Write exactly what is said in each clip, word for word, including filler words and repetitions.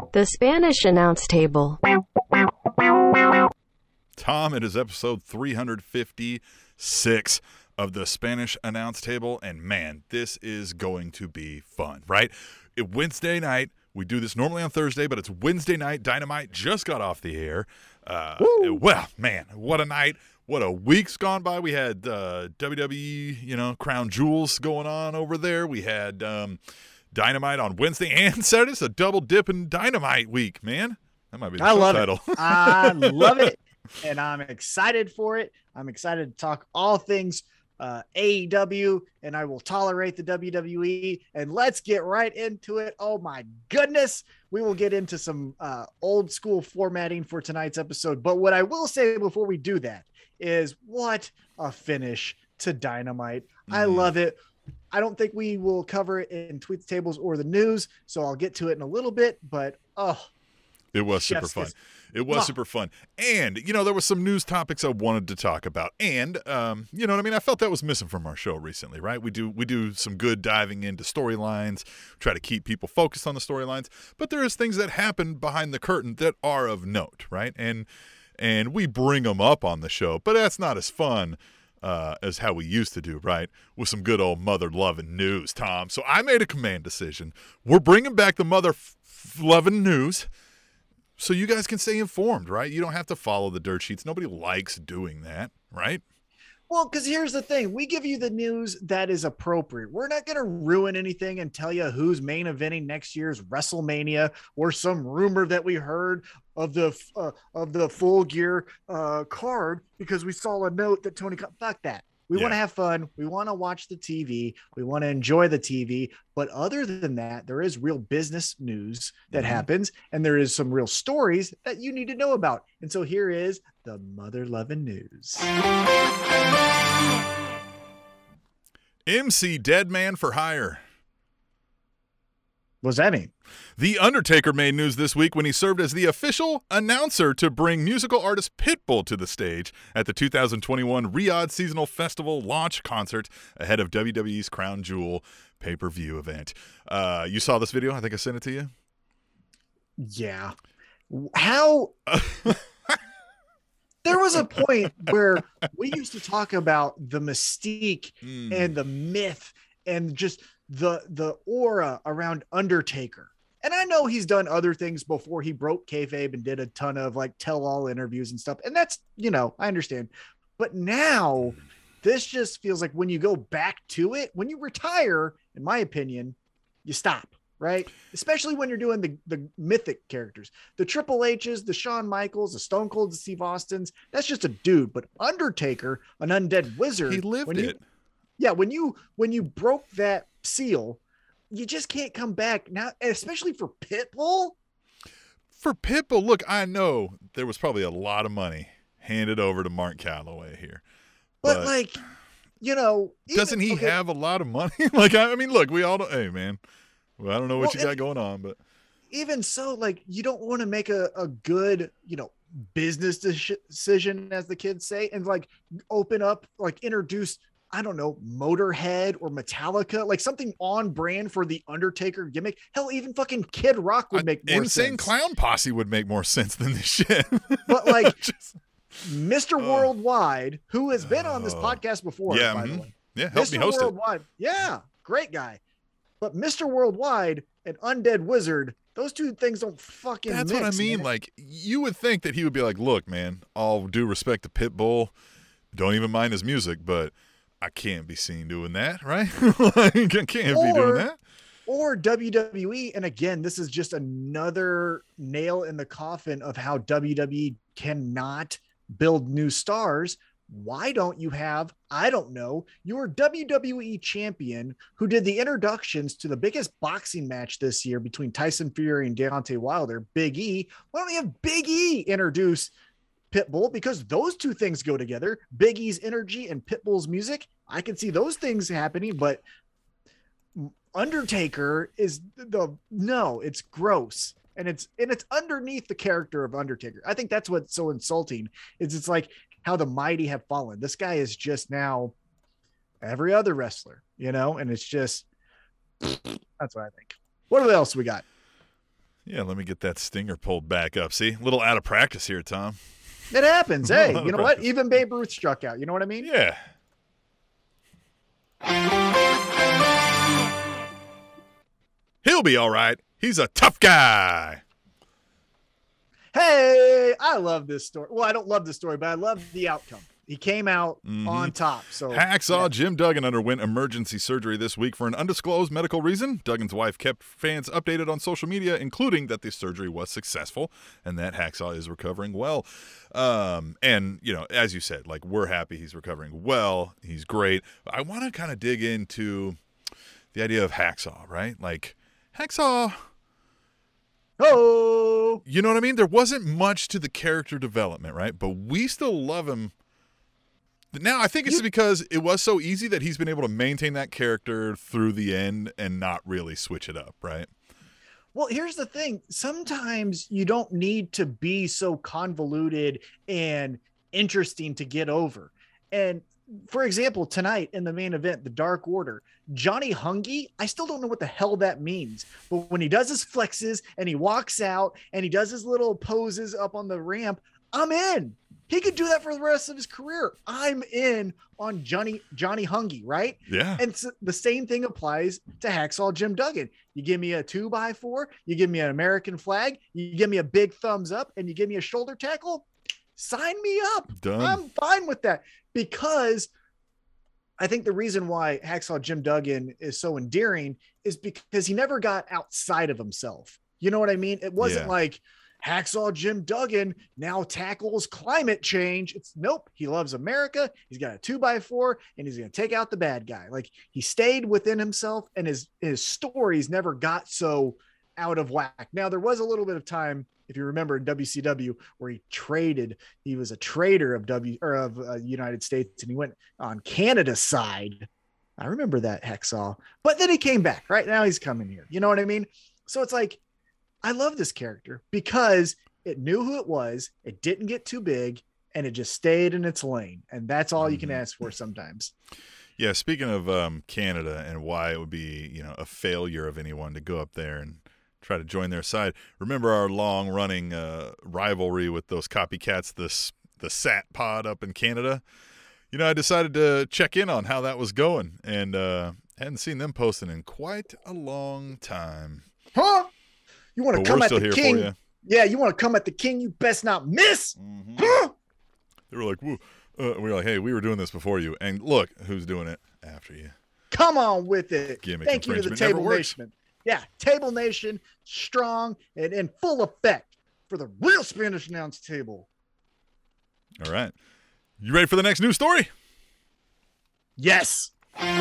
The Spanish Announce Table. Tom, it is episode three hundred fifty-six of the Spanish Announce Table, and man, this is going to be fun, right? It, Wednesday night, we do this normally on Thursday, but it's Wednesday night. Dynamite just got off the air. Uh, well, man, what a night. What a week's gone by. We had uh, W W E, you know, Crown Jewels going on over there. We had um, Dynamite on Wednesday and Saturday. It's a double dip in Dynamite week, man. That might be the I show love title. it. I love it. And I'm excited for it. I'm excited to talk all things uh, A E W, and I will tolerate the W W E. And let's get right into it. Oh, my goodness. We will get into some uh, old school formatting for tonight's episode. But what I will say before we do that is what a finish to Dynamite. Mm. I love it. I don't think we will cover it in Tweets, Tables, or the news, so I'll get to it in a little bit. But, oh. It was super fun. It was super fun. And, you know, there was some news topics I wanted to talk about. And, um, you know what I mean? I felt that was missing from our show recently, right? We do we do some good diving into storylines, try to keep people focused on the storylines. But there is things that happen behind the curtain that are of note, right? And and we bring them up on the show. But that's not as fun uh, as how we used to do, right? With some good old mother-loving news, Tom. So I made a command decision. We're bringing back the mother-loving news. So you guys can stay informed, right? You don't have to follow the dirt sheets. Nobody likes doing that, right? Well, because here's the thing. We give you the news that is appropriate. We're not going to ruin anything and tell you who's main eventing next year's WrestleMania or some rumor that we heard of the uh, of the Full Gear uh, card because we saw a note that Tony – fuck that. We yeah. want to have fun. We want to watch the T V. We want to enjoy the T V. But other than that, there is real business news that mm-hmm. happens, and there is some real stories that you need to know about. And so here is the mother-loving news. M C Dead Man for Hire. What's that mean? The Undertaker made news this week when he served as the official announcer to bring musical artist Pitbull to the stage at the two thousand twenty-one Riyadh Seasonal Festival launch concert ahead of W W E's Crown Jewel pay-per-view event. Uh, you saw this video? I think I sent it to you. Yeah. How... There was a point where we used to talk about the mystique mm. and the myth and just the the aura around Undertaker. And I know he's done other things before. He broke kayfabe and did a ton of like tell-all interviews and stuff. And that's, you know, I understand. But now this just feels like when you go back to it, when you retire, in my opinion, you stop, right? Especially when you're doing the, the mythic characters, the Triple H's, the Shawn Michaels, the Stone Cold, the Steve Austins. That's just a dude. But Undertaker, an undead wizard. He lived when it. You, yeah. When you, when you broke that seal, you just can't come back now, especially for Pitbull. For Pitbull, look, I know there was probably a lot of money handed over to Mark Calloway here. But, but like, you know. Doesn't even, he okay. have a lot of money? Like, I mean, look, we all don't, hey, man, well, I don't know what well, you got going on, but. Even so, like, you don't want to make a, a good, you know, business decision, as the kids say, and like open up, like introduce, I don't know, Motorhead or Metallica, like something on brand for the Undertaker gimmick. Hell, even fucking Kid Rock would make more Insane sense. Clown Posse would make more sense than this shit. But like Just, Mister Oh. Worldwide, who has been on this podcast before, yeah, by mm-hmm. the way. Yeah, help Mister me host Worldwide. it. Yeah, great guy. But Mister Worldwide and Undead Wizard, those two things don't fucking That's mix, what I mean. man. Like, you would think that he would be like, look, man, all due respect to Pitbull, don't even mind his music, but I can't be seen doing that, right? Like, I can't or, be doing that. Or W W E, and again, this is just another nail in the coffin of how W W E cannot build new stars. Why don't you have, I don't know, your W W E champion who did the introductions to the biggest boxing match this year between Tyson Fury and Deontay Wilder, Big E. Why don't you have Big E introduce Pitbull? Because those two things go together. Big E's energy and Pitbull's music. I can see those things happening, but Undertaker is the, no, it's gross. And it's, and it's underneath the character of Undertaker. I think that's what's so insulting is it's like how the mighty have fallen. This guy is just now every other wrestler, you know, and it's just, that's what I think. What else we got? Yeah, let me get that stinger pulled back up. See, a little out of practice here, Tom. It happens. Hey, you know practice. what? Even Babe Ruth struck out. You know what I mean? Yeah. He'll be all right. He's a tough guy. Hey, I love this story. Well, I don't love the story, but I love the outcome. He came out Mhm. on top. So Hacksaw yeah. Jim Duggan underwent emergency surgery this week for an undisclosed medical reason. Duggan's wife kept fans updated on social media, including that the surgery was successful and that Hacksaw is recovering well. Um, and, you know, as you said, like, we're happy he's recovering well. He's great. I want to kind of dig into the idea of Hacksaw, right? Like, Hacksaw... Oh, You know what I mean? There wasn't much to the character development, right? But we still love him. Now, I think it's You- because it was so easy that he's been able to maintain that character through the end and not really switch it up, right? well, here's the thing. Sometimes you don't need to be so convoluted and interesting to get over. And for example, tonight in the main event, the Dark Order, Johnny Hungy, I still don't know what the hell that means. But when he does his flexes and he walks out and he does his little poses up on the ramp, I'm in. He could do that for the rest of his career. I'm in on Johnny Johnny Hungy, right? Yeah. And so the same thing applies to Hacksaw Jim Duggan. You give me a two by four, you give me an American flag, you give me a big thumbs up, and you give me a shoulder tackle. Sign me up. Done. I'm fine with that, because I think the reason why Hacksaw Jim Duggan is so endearing is because he never got outside of himself. You know what I mean? It wasn't Yeah. like Hacksaw Jim Duggan now tackles climate change. It's nope. He loves America. He's got a two by four and he's going to take out the bad guy. Like, he stayed within himself, and his, his stories never got so out of whack. Now, there was a little bit of time, if you remember, in W C W where he traded, he was a trader of W or of uh, United States, and he went on Canada's side. I remember that, Hacksaw, but then he came back. Right now he's coming here. You know what I mean? So it's like, I love this character because it knew who it was. It didn't get too big, and it just stayed in its lane. And that's all you can Mhm. ask for sometimes. Yeah, speaking of um, Canada and why it would be, you know, a failure of anyone to go up there and try to join their side. Remember our long-running uh, rivalry with those copycats, this the S A T pod up in Canada? You know, I decided to check in on how that was going, and uh, hadn't seen them posting in quite a long time. Huh? You want But to come we're at still the here king? for you. Yeah, you want to come at the king? You best not miss. Mm-hmm. Huh? They were like, "Woo!" Uh, we were like, "Hey, we were doing this before you, and look who's doing it after you." Come on with it. Gimmick Thank you to the infringement never Table works. Nation. Yeah, Table Nation, strong and in full effect for the real Spanish announce table. All right, you ready for the next news story? Yes.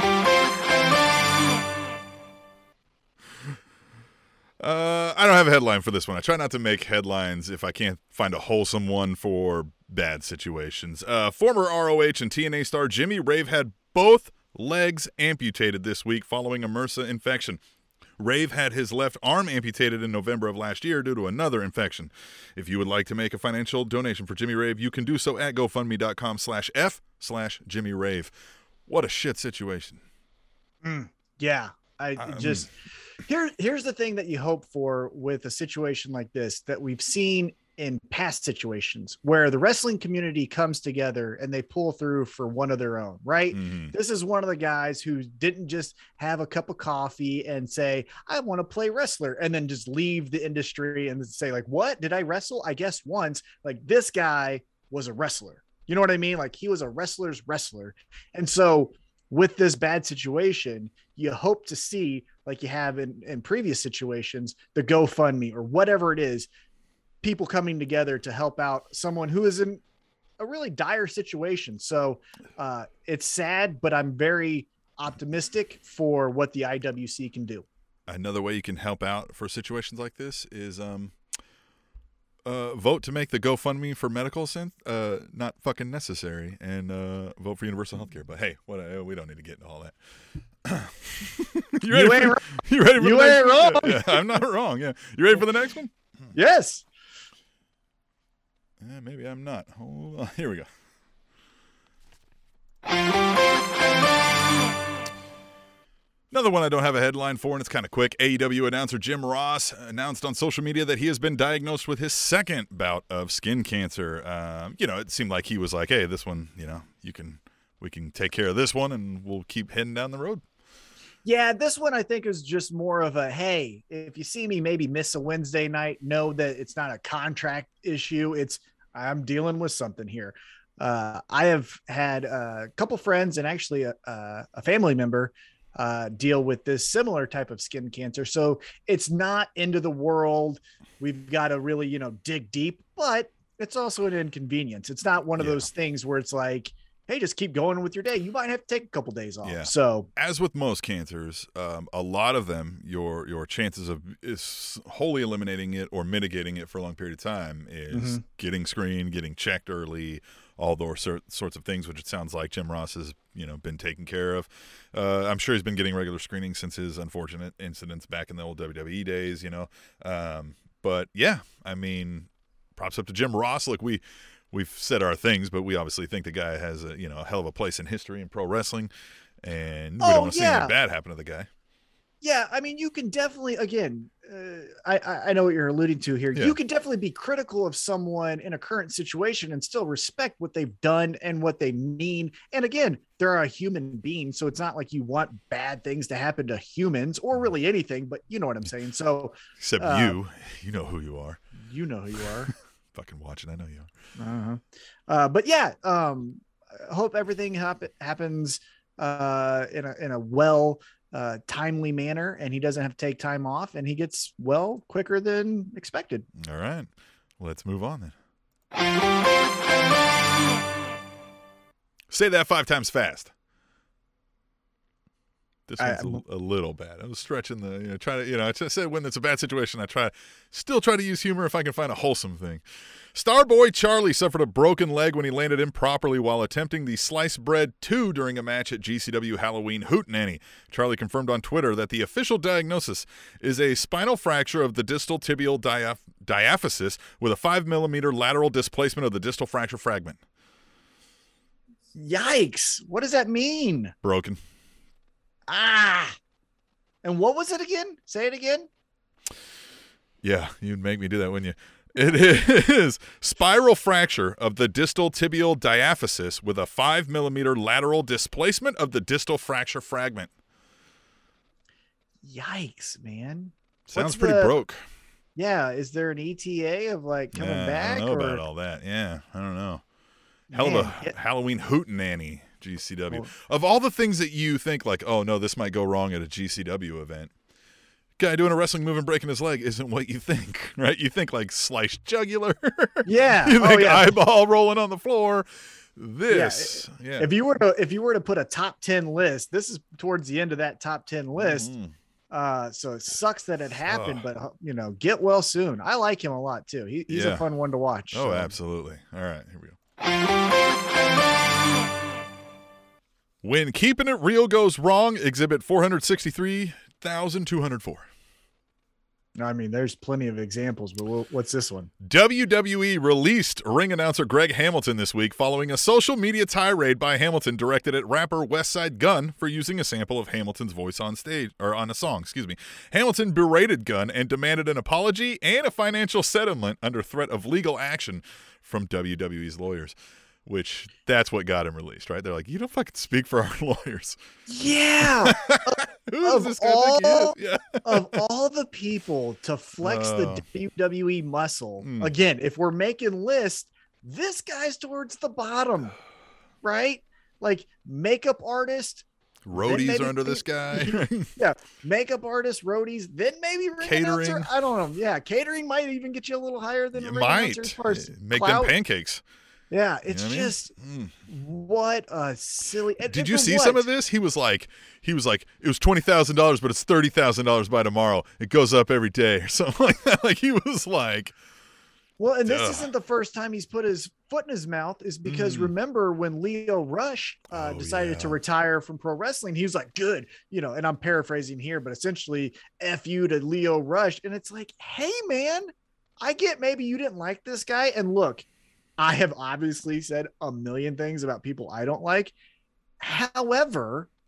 Uh, I don't have a headline for this one. I try not to make headlines if I can't find a wholesome one for bad situations. Uh, former R O H and T N A star Jimmy Rave had both legs amputated this week following a MRSA infection. Rave had his left arm amputated in November of last year due to another infection. If you would like to make a financial donation for Jimmy Rave, you can do so at GoFundMe.com slash F slash Jimmy Rave. What a shit situation. Mm, yeah. I Um, just here. Here's the thing that you hope for with a situation like this that we've seen in past situations where the wrestling community comes together and they pull through for one of their own, right? Mhm. This is one of the guys who didn't just have a cup of coffee and say, I want to play wrestler, and then just leave the industry and say, like, what? Did I wrestle? I guess once. Like, this guy was a wrestler. You know what I mean? Like, he was a wrestler's wrestler. And so with this bad situation, you hope to see, like you have in, in previous situations, the GoFundMe or whatever it is, people coming together to help out someone who is in a really dire situation. So uh, it's sad, but I'm very optimistic for what the I W C can do. Another way you can help out for situations like this is um, uh, vote to make the GoFundMe for medical synth uh, not fucking necessary, and uh, vote for universal healthcare. But hey, what uh, we don't need to get into all that. you, ready You for, ain't wrong. you ready for You the next ain't one? wrong. Yeah, yeah, I'm not wrong. Yeah, you ready for the next one? Yes. Eh, maybe I'm not. Hold on. Here we go. Another one I don't have a headline for, and it's kind of quick. A E W announcer Jim Ross announced on social media that he has been diagnosed with his second bout of skin cancer. Um, you know, it seemed like he was like, hey, this one, you know, you can, we can take care of this one and we'll keep heading down the road. Yeah, this one I think is just more of a, hey, if you see me maybe miss a Wednesday night, know that it's not a contract issue. It's, I'm dealing with something here. Uh, I have had a couple friends and actually a, a family member uh, deal with this similar type of skin cancer. So it's not end of the world. We've got to really, you know, dig deep, but it's also an inconvenience. It's not one of yeah. those things where it's like, hey, just keep going with your day. You might have to take a couple days off. Yeah. So as with most cancers, um, a lot of them, your your chances of is wholly eliminating it or mitigating it for a long period of time is mm-hmm. getting screened, getting checked early, all those sorts of things, which it sounds like Jim Ross has, you know, been taken care of. Uh, I'm sure he's been getting regular screening since his unfortunate incidents back in the old W W E days, you know. Um, but yeah, I mean, props up to Jim Ross. Look, we we've said our things, but we obviously think the guy has a, you know, a hell of a place in history in pro wrestling, and we oh, don't want to yeah. see anything bad happen to the guy. Yeah, I mean, you can definitely, again, uh, I, I know what you're alluding to here. Yeah. You can definitely be critical of someone in a current situation and still respect what they've done and what they mean. And again, they're a human being, so it's not like you want bad things to happen to humans or really anything, but you know what I'm saying. So, except uh, you, you know who you are. You know who you are. Fucking watching, I know you are. Uh-huh. Uh, but yeah, um, I hope everything hap- happens uh, in a in a well. Uh, timely manner, and he doesn't have to take time off, and he gets well quicker than expected. All right, let's move on then. Say that five times fast. This one's I, a, a little bad. I was stretching the, you know, try to, you know, I said when it's a bad situation, I try, still try to use humor if I can find a wholesome thing. Starboy Charlie suffered a broken leg when he landed improperly while attempting the sliced bread two during a match at G C W Halloween Hootenanny. Charlie confirmed on Twitter that the official diagnosis is a spinal fracture of the distal tibial diaph- diaphysis with a five millimeter lateral displacement of the distal fracture fragment. Yikes. What does that mean? Broken. Ah. And what was it again? Say it again. Yeah, you'd make me do that, wouldn't you? It is spiral fracture of the distal tibial diaphysis with a five millimeter lateral displacement of the distal fracture fragment. Yikes, man. Sounds What's pretty the, broke. Yeah. Is there an E T A of like coming yeah, back? I don't know or? about all that. Yeah, I don't know. Hell man, of a it, Halloween Hootenanny, G C W. Oh. Of all the things that you think like, oh, no, this might go wrong at a G C W event, guy doing a wrestling move and breaking his leg isn't what you think, right? You think like sliced jugular. Yeah. You think oh, yeah. eyeball rolling on the floor. This. Yeah. yeah. If you were to if you were to put a top ten list, this is towards the end of that top ten list. Mm-hmm. Uh, so it sucks that it happened, oh. but you know, get well soon. I like him a lot too. He, he's yeah. a fun one to watch. Oh, so. absolutely. All right, here we go. When keeping it real goes wrong, exhibit four hundred sixty-three thousand two hundred four. I mean, there's plenty of examples, but we'll, what's this one? W W E released ring announcer Greg Hamilton this week following a social media tirade by Hamilton directed at rapper Westside Gunn for using a sample of Hamilton's voice on stage, or on a song, excuse me. Hamilton berated Gunn and demanded an apology and a financial settlement under threat of legal action from W W E's lawyers, which that's what got him released, right? They're like, you don't fucking speak for our lawyers. Yeah. Who does this guy all, think he is? Yeah. Of all the people to flex uh, the W W E muscle, hmm. again, if we're making lists, this guy's towards the bottom, right? Like makeup artist. Roadies are under this guy. Yeah. Makeup artist, roadies, then maybe ring catering. Announcer. I don't know. Yeah. Catering might even get you a little higher than it ring might. Announcer as far as make clout. them pancakes. Yeah, it's you know just I mean? mm. what a silly. Did and you see what? some of this? He was like, he was like, it was twenty thousand dollars, but it's thirty thousand dollars by tomorrow. It goes up every day, or something like that. Like he was like, well, and this ugh. isn't the first time he's put his foot in his mouth. Is because mm. remember when Leo Rush uh, oh, decided yeah. to retire from pro wrestling, he was like, good, you know. And I'm paraphrasing here, but essentially, F you to Leo Rush, and it's like, hey man, I get maybe you didn't like this guy, and look. I have obviously said a million things about people I don't like. However,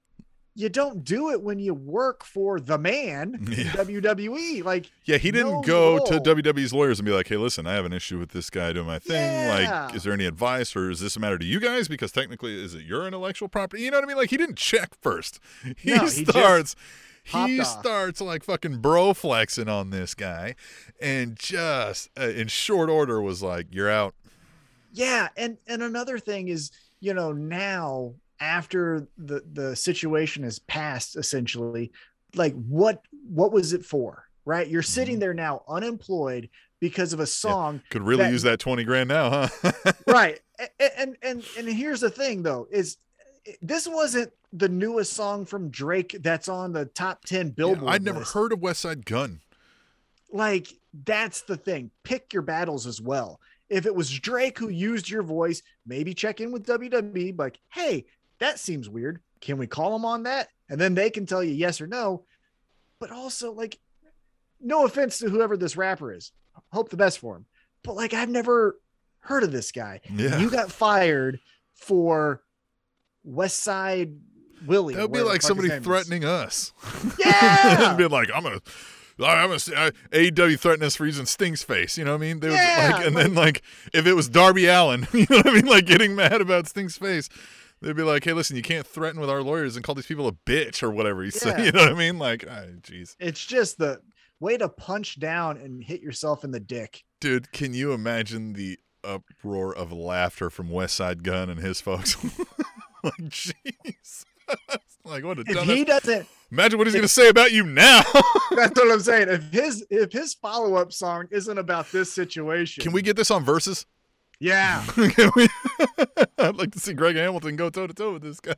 you don't do it when you work for the man in Yeah. W W E. Like, Yeah, he didn't no go role. to W W E's lawyers and be like, hey, listen, I have an issue with this guy doing my thing. Yeah. Like, is there any advice, or is this a matter to you guys? Because technically, is it your intellectual property? You know what I mean? Like, he didn't check first. He No, he just starts... popped He off. starts like fucking bro flexing on this guy, and just uh, in short order was like, "You're out." Yeah, and and another thing is, you know, now after the the situation is passed, essentially, like what what was it for, right? You're sitting Mhm. there now unemployed because of a song, Could really that- use that twenty grand now, huh? right? And, and and and here's the thing, though, is this wasn't the newest song from Drake that's on the top ten Yeah, Billboard. I'd never list. heard of West Side Gun. Like, that's the thing. Pick your battles as well. If it was Drake who used your voice, maybe check in with W W E, like, hey, that seems weird. Can we call him on that? And then they can tell you yes or no. But also, like, no offense to whoever this rapper is. Hope the best for him. But like, I've never heard of this guy. Yeah. You got fired for West Side Willie. That would be whatever the like fuck his somebody name is. threatening us. Yeah. And being like, I'm gonna. I'm a, A E W threatened us for using Sting's face. You know what I mean? They would, Yeah, like, and then like if it was Darby Allin, you know what I mean? Like getting mad about Sting's face, they'd be like, "Hey, listen, you can't threaten with our lawyers and call these people a bitch or whatever you say." Yeah. You know what I mean? Like, jeez, It's just the way to punch down and hit yourself in the dick. dude, can you imagine the uproar of laughter from West Side Gun and his folks? Like, jeez, like what a If dumbass. he doesn't, Imagine what he's gonna say about you now. that's what I'm saying. If his if his follow up song isn't about this situation, Can we get this on Versus? Yeah. Can we? I'd like to see Greg Hamilton go toe to toe with this guy.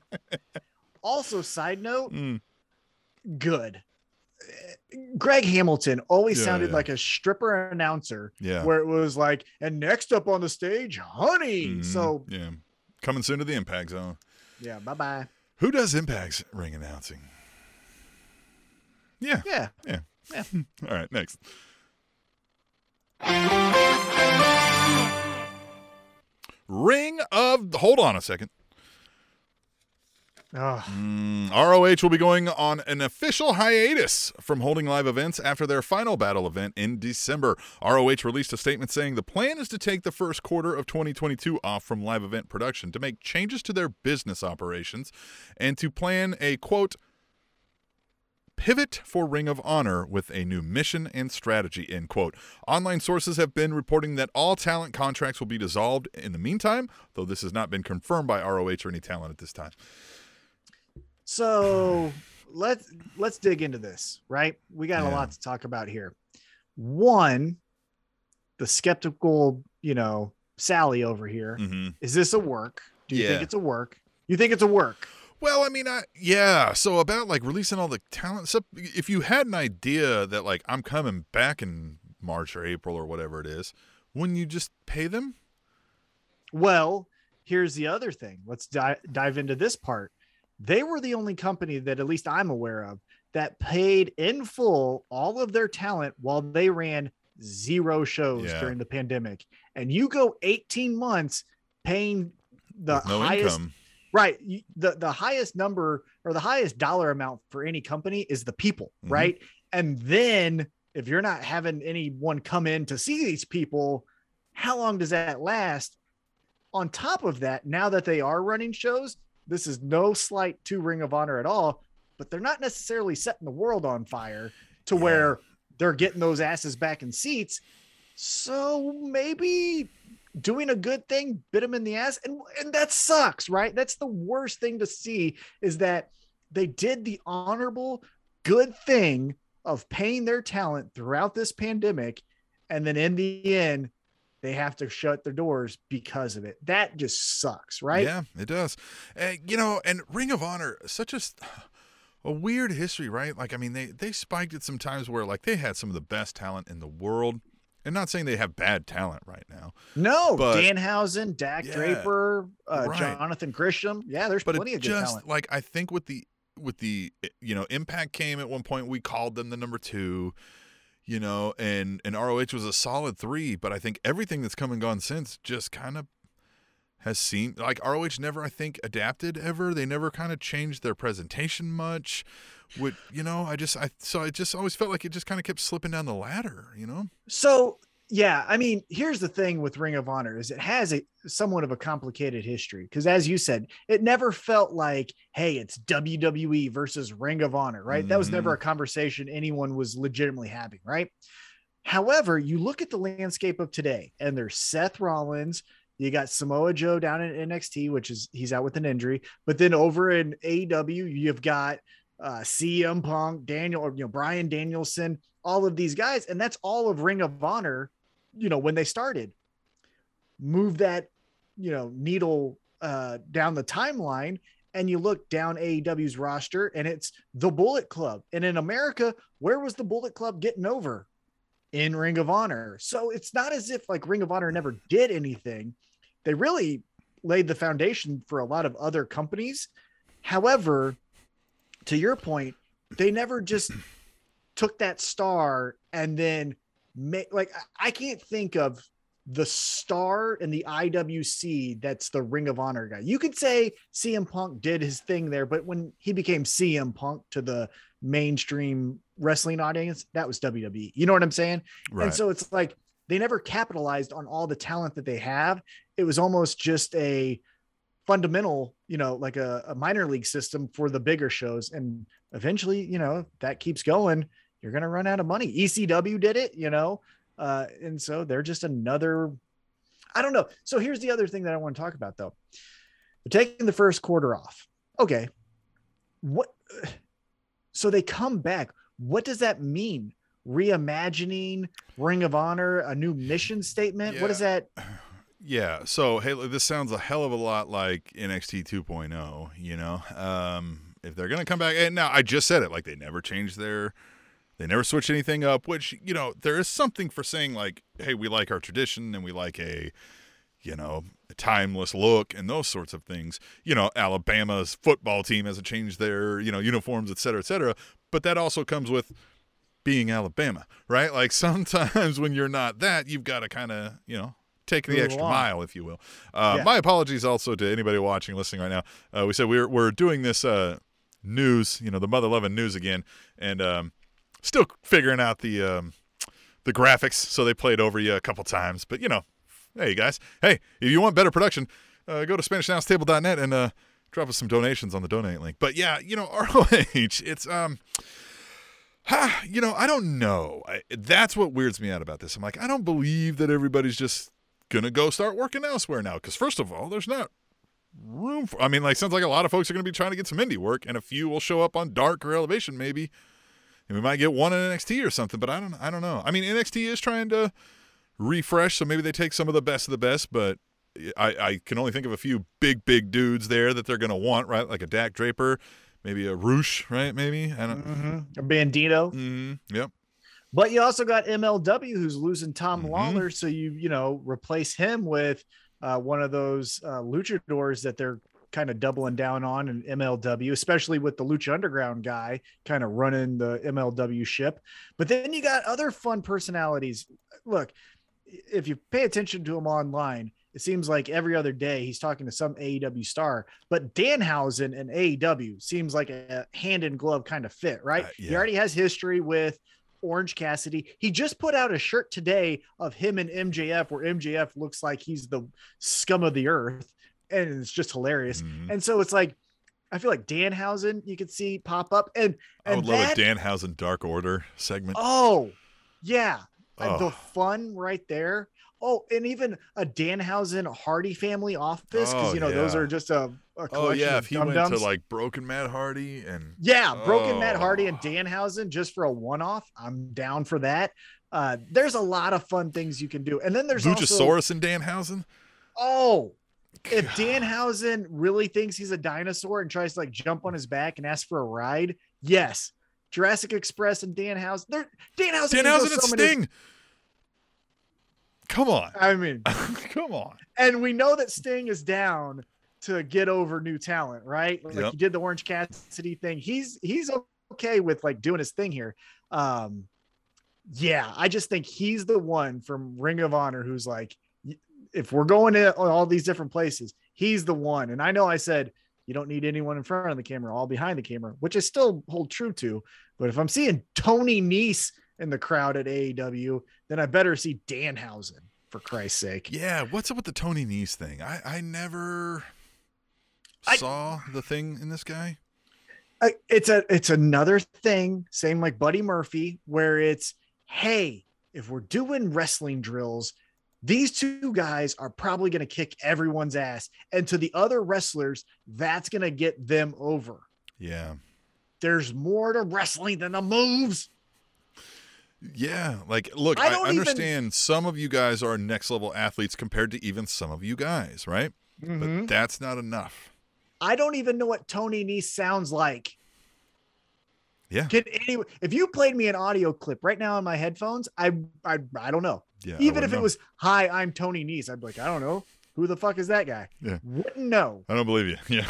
Also, side note, Mm. good. Greg Hamilton always Yeah, sounded yeah. like a stripper announcer, Yeah. where it was like, and next up on the stage, honey. Mhm. So yeah, coming soon to the Impact Zone. yeah, bye bye. Who does Impact's ring announcing? Yeah. Yeah. Yeah. Yeah. All right, next. Ring of. Hold on a second. Oh, Mm, R O H will be going on an official hiatus from holding live events after their final battle event in December. R O H released a statement saying the plan is to take the first quarter of twenty twenty-two off from live event production to make changes to their business operations and to plan a, quote, pivot for Ring of Honor with a new mission and strategy, end quote. Online sources have been reporting that all talent contracts will be dissolved in the meantime, though this has not been confirmed by R O H or any talent at this time. so let's let's dig into this, right? We got a Yeah. lot to talk about here. One, the skeptical, you know, Sally over here. Mm-hmm. Is this a work? Do you Yeah. think it's a work? You think it's a work? Well, I mean, I, yeah. So about like releasing all the talent stuff, if you had an idea that like I'm coming back in March or April or whatever it is, wouldn't you just pay them? Well, here's the other thing. Let's di- dive into this part. They were the only company that, at least I'm aware of, that paid in full all of their talent while they ran zero shows Yeah. during the pandemic. And you go eighteen months paying the With no highest, income. right? you- The, the highest number or the highest dollar amount for any company is the people, Mhm. right? And then if you're not having anyone come in to see these people, how long does that last? On top of that, now that they are running shows, this is no slight to Ring of Honor at all, but they're not necessarily setting the world on fire to Yeah. where they're getting those asses back in seats. So maybe doing a good thing bit them in the ass. And, and that sucks, right? That's the worst thing to see, is that they did the honorable, good thing of paying their talent throughout this pandemic. And then in the end, they have to shut their doors because of it. That just sucks, right? Yeah, it does. Uh, you know, and Ring of Honor, such a a weird history, right? Like, I mean, they they spiked at some times where like they had some of the best talent in the world. And not saying they have bad talent right now, No, But- Danhausen, Dak Yeah, Draper, uh, right. Jonathan Grisham. Yeah, there's but plenty it of good just talent. like I think with the with the you know Impact came at one point, we called them the number two. You know, and, and R O H was a solid three, but I think everything that's come and gone since just kind of has seemed like R O H never, I think, adapted ever. They never kind of changed their presentation much. Would you know? I just I so I just always felt like it just kind of kept slipping down the ladder. You know. So yeah, I mean, here's the thing with Ring of Honor is it has a somewhat of a complicated history because, as you said, it never felt like, hey, it's W W E versus Ring of Honor, right? Mm-hmm. That was never a conversation anyone was legitimately having, right? However, you look at the landscape of today, and there's Seth Rollins. You got Samoa Joe down in N X T, which is he's out with an injury. But then over in A E W, you've got uh, C M Punk, Daniel, or you know Bryan Danielson, all of these guys, and that's all of Ring of Honor. You know when they started, move that you know needle uh, down the timeline, and you look down A E W's roster, and it's the Bullet Club. And in America, where was the Bullet Club getting over? In Ring of Honor. So it's not as if like Ring of Honor never did anything. They really laid the foundation for a lot of other companies. However, to your point, they never just took that star and then made, like, I can't think of the star in the I W C that's the Ring of Honor guy. You could say C M Punk did his thing there, but when he became C M Punk to the mainstream wrestling audience, that was W W E. You know what I'm saying? Right. And so it's like they never capitalized on all the talent that they have. It was almost just a fundamental, you know, like a, a minor league system for the bigger shows. And eventually, you know, that keeps going. You're going to run out of money. E C W did it, you know, uh, and so they're just another, I don't know. So here's the other thing that I want to talk about though. They're taking the first quarter off. Okay. What? So they come back. What does that mean? Reimagining Ring of Honor, a new mission statement? Yeah. What is that? Yeah. So, hey, this sounds a hell of a lot like N X T two point oh, you know? Um, if they're going to come back, and now I just said it, like they never changed their, they never switched anything up, which, you know, there is something for saying like, hey, we like our tradition and we like a, you know, a timeless look and those sorts of things. You know, Alabama's football team hasn't changed their, you know, uniforms, et cetera, et cetera. But that also comes with being Alabama, right? Like sometimes when you're not that, you've got to kind of, you know, take the extra mile, if you will. Uh, yeah. My apologies also to anybody watching, listening right now. Uh, we said we're we're doing this uh, news, you know, the Mother Lovin' news again, and um, still figuring out the um, the graphics. So they played over you a couple times, but you know, hey guys, hey, if you want better production, uh, go to Spanish Announce Table dot net and uh, drop us some donations on the donate link. But yeah, you know, R O H, it's um. Ha, you know, I don't know. I, that's what weirds me out about this. I'm like, I don't believe that everybody's just going to go start working elsewhere now. Because first of all, there's not room for, I mean, like, sounds like a lot of folks are going to be trying to get some indie work, and a few will show up on Dark or Elevation maybe. And we might get one in N X T or something, but I don't, I don't know. I mean, N X T is trying to refresh, so maybe they take some of the best of the best, but I, I can only think of a few big, big dudes there that they're going to want, right? Like a Dak Draper. Maybe a Roosh, right? Maybe I don't. Mm-hmm. A Bandito. Mm-hmm. Yep. But you also got M L W, who's losing Tom mm-hmm. Lawler, so you you know replace him with uh, one of those uh, luchadors that they're kind of doubling down on in M L W, especially with the Lucha Underground guy kind of running the M L W ship. But then you got other fun personalities. Look, if you pay attention to him online, it seems like every other day he's talking to some A E W star, but Danhausen and A E W seems like a hand in glove kind of fit, right? Uh, yeah. He already has history with Orange Cassidy. He just put out a shirt today of him and M J F where M J F looks like he's the scum of the earth. And it's just hilarious. Mm-hmm. And so it's like, I feel like Danhausen you could see pop up. And, and I would that, love a Danhausen Dark Order segment. Oh, yeah. Oh. The fun right there. Oh, and even a Danhausen Hardy family office, because oh, you know yeah. those are just a, a collection oh yeah. of If he dum-dums. went to like Broken Matt Hardy and yeah, Broken oh. Matt Hardy and Danhausen just for a one-off, I'm down for that. Uh, there's a lot of fun things you can do, and then there's Luchasaurus also, and Danhausen. Oh, God. If Danhausen really thinks he's a dinosaur and tries to like jump on his back and ask for a ride, yes, Jurassic Express and Danhausen. They're Danhausen. Danhausen and so Sting. Many, Come on. I mean, come on. And we know that Sting is down to get over new talent, right? Like yep. he did the Orange Cassidy thing. He's he's okay with like doing his thing here. Um, yeah, I just think he's the one from Ring of Honor who's like, if we're going to all these different places, he's the one. And I know I said, you don't need anyone in front of the camera, all behind the camera, which I still hold true to. But if I'm seeing Tony Nese in the crowd at A E W, then I better see Danhausen, for Christ's sake. Yeah. What's up with the Tony Nese thing? I, I never I, saw the thing in this guy. I, it's a, it's another thing, same like Buddy Murphy, where it's, hey, if we're doing wrestling drills, these two guys are probably going to kick everyone's ass. And to the other wrestlers, that's going to get them over. Yeah. There's more to wrestling than the moves. Yeah. Like, look, I I, don't understand even... some of you guys are next level athletes compared to even some of you guys, right? Mm-hmm. But that's not enough. I don't even know what Tony Nese sounds like. Yeah. Can any, if you played me an audio clip right now on my headphones, I, I, I don't know. Yeah, Even if it know. was, hi, I'm Tony Nese, I'd be like, I don't know. Who the fuck is that guy? Yeah. Wouldn't know. I don't believe you. Yeah.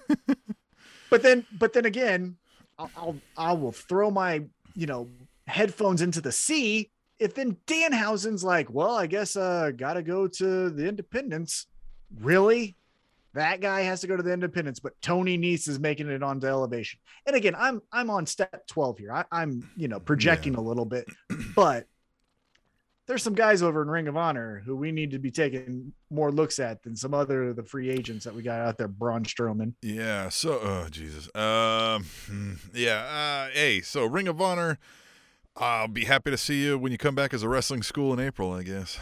But then, but then again, I'll, I'll, I will throw my, you know, headphones into the sea. If then Danhausen's like, well, I guess, uh, got to go to the Independence. Really? That guy has to go to the Independence, but Tony Nese is making it onto Elevation. And again, I'm, I'm on step twelve here. I, I'm, you know, projecting yeah. a little bit, but there's some guys over in Ring of Honor who we need to be taking more looks at than some other of the free agents that we got out there. Braun Strowman. Yeah. So, oh, Jesus. Um, yeah. Uh, hey, so Ring of Honor, I'll be happy to see you when you come back as a wrestling school in April, I guess.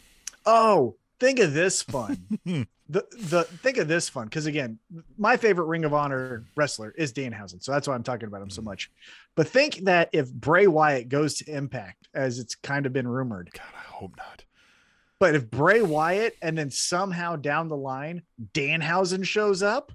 Oh, think of this fun. the, the, think of this fun. Cause again, my favorite Ring of Honor wrestler is Danhausen. So that's why I'm talking about him so much. But think that if Bray Wyatt goes to Impact, as it's kind of been rumored. God, I hope not. But if Bray Wyatt and then somehow down the line, Danhausen shows up.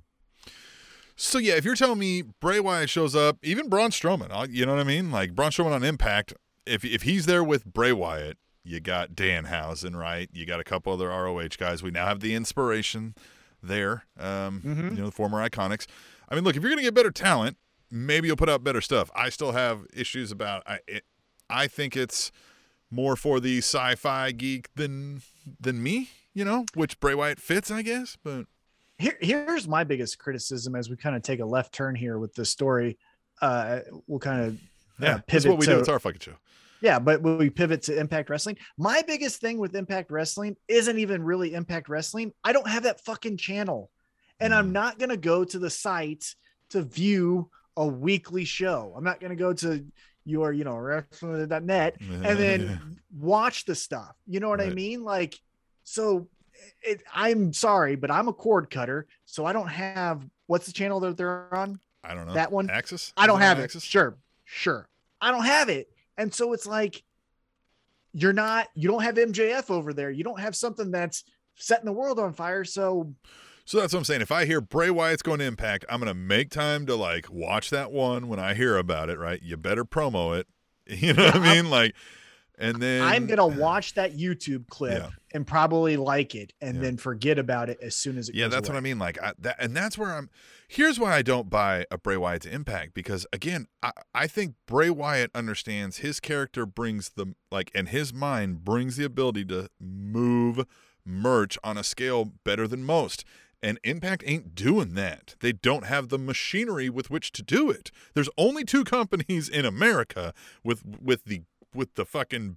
So, yeah, if you're telling me Bray Wyatt shows up, even Braun Strowman, you know what I mean? Like Braun Strowman on Impact, if if he's there with Bray Wyatt, you got Danhausen, right? You got a couple other R O H guys. We now have the Inspiration there, um, Mm-hmm. you know, the former Iconics. I mean, look, if you're going to get better talent, maybe you'll put out better stuff. I still have issues about I it, I think it's more for the sci-fi geek than than me, you know, which Bray Wyatt fits, I guess. But Here, here's my biggest criticism as we kind of take a left turn here with this story. Uh, we'll kind of yeah, uh, that's pivot what we to, do. It's our fucking show. Yeah, but when we pivot to Impact Wrestling, my biggest thing with Impact Wrestling isn't even really Impact Wrestling. I don't have that fucking channel, and mm. I'm not gonna go to the site to view a weekly show. I'm not gonna go to your, you know, wrestling dot net and then yeah. watch the stuff. You know what right. I mean? Like, so it, I'm sorry, but I'm a cord cutter, so I don't have what's the channel that they're on? I don't know. That one? Access? I don't have Access? it. Sure, sure. I don't have it. And so it's like, you're not, you don't have M J F over there. You don't have something that's setting the world on fire. So, so that's what I'm saying. If I hear Bray Wyatt's going to Impact, I'm going to make time to like watch that one when I hear about it, right? You better promo it. You know yeah, what I mean? I'm, like, and then I'm going to watch that YouTube clip yeah. and probably like it and yeah. then forget about it as soon as it yeah, goes that's away. what I mean. Like I, that, and that's where I'm, here's why I don't buy a Bray Wyatt to Impact, because again, I, I think Bray Wyatt understands his character brings the, like, and his mind brings the ability to move merch on a scale better than most. And Impact ain't doing that. They don't have the machinery with which to do it. There's only two companies in America with, with the, with the fucking,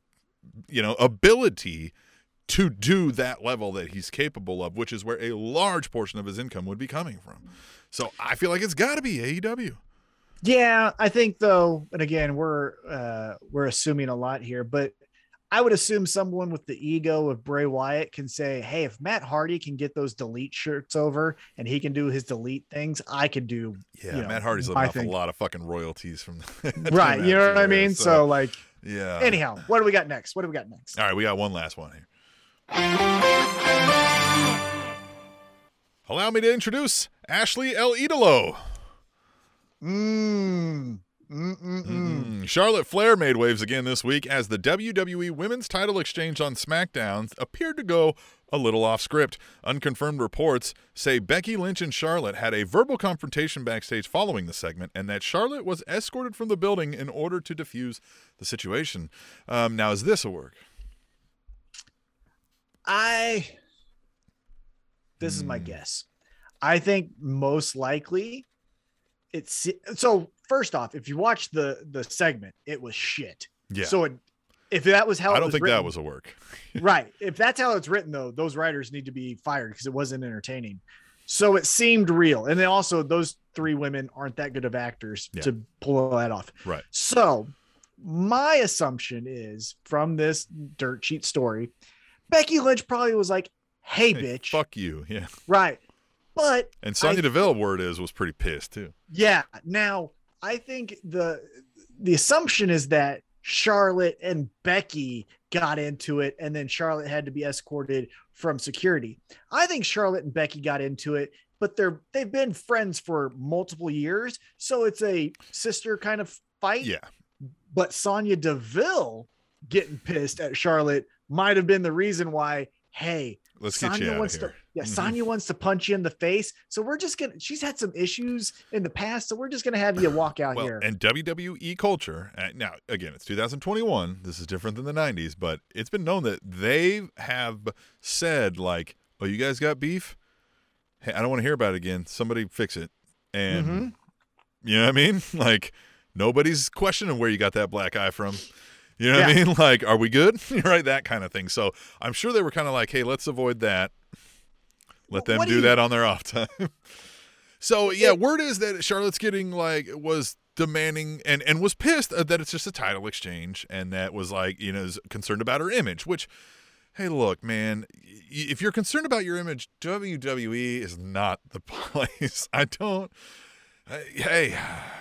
you know, ability to do that level that he's capable of, which is where a large portion of his income would be coming from. So I feel like it's got to be A E W. Yeah, I think though, and again, we're uh, we're assuming a lot here, but I would assume someone with the ego of Bray Wyatt can say, hey, if Matt Hardy can get those delete shirts over and he can do his delete things, I could do. Yeah, you know, Matt Hardy's living off a lot of fucking royalties from the right. You know what I mean? So, so like, yeah. Anyhow, what do we got next? What do we got next? All right, we got one last one here. Allow me to introduce Ashley El Idolo. Mm. Mm-mm-mm. Charlotte Flair made waves again this week as the W W E Women's title exchange on SmackDown appeared to go a little off script. Unconfirmed reports say Becky Lynch and Charlotte had a verbal confrontation backstage following the segment, and that Charlotte was escorted from the building in order to defuse the situation. Um, now, is this a work? I, this is my Hmm. guess. I think most likely it's, so first off, if you watch the, the segment, it was shit. Yeah. So it, if that was how I it don't was think written, that was a work. right. If that's how it's written though, those writers need to be fired because it wasn't entertaining. So it seemed real. And then also those three women aren't that good of actors Yeah. to pull that off. Right. So my assumption is from this dirt sheet story, Becky Lynch probably was like, hey, Hey, bitch. fuck you. Yeah. Right. But And Sonya I- Deville, word is, was pretty pissed too. yeah. Now I think the, the assumption is that Charlotte and Becky got into it and then Charlotte had to be escorted from security. I think Charlotte and Becky got into it, but they're, they've been friends for multiple years. So it's a sister kind of fight. Yeah. But Sonya Deville getting pissed at Charlotte might have been the reason why, hey, Let's get Sonya you out wants of here. to, yeah, Mhm. Sonya wants to punch you in the face. So we're just going to, she's had some issues in the past. So we're just going to have you walk out Well, here. and W W E culture, uh, now, again, it's two thousand twenty-one. This is different than the nineties, but it's been known that they have said, like, oh, you guys got beef? Hey, I don't want to hear about it again. Somebody fix it. And, Mhm. you know what I mean? Like, nobody's questioning where you got that black eye from. You know what I Yeah. mean? Like, are we good? right? That kind of thing. So I'm sure they were kind of like, hey, let's avoid that. Let them What do do you- that on their off time. So yeah, word is that Charlotte's getting like was demanding and and was pissed that it's just a title exchange and that was like, you know, is concerned about her image, which, hey, look, man, y- if you're concerned about your image, W W E is not the place. I don't. I- Hey.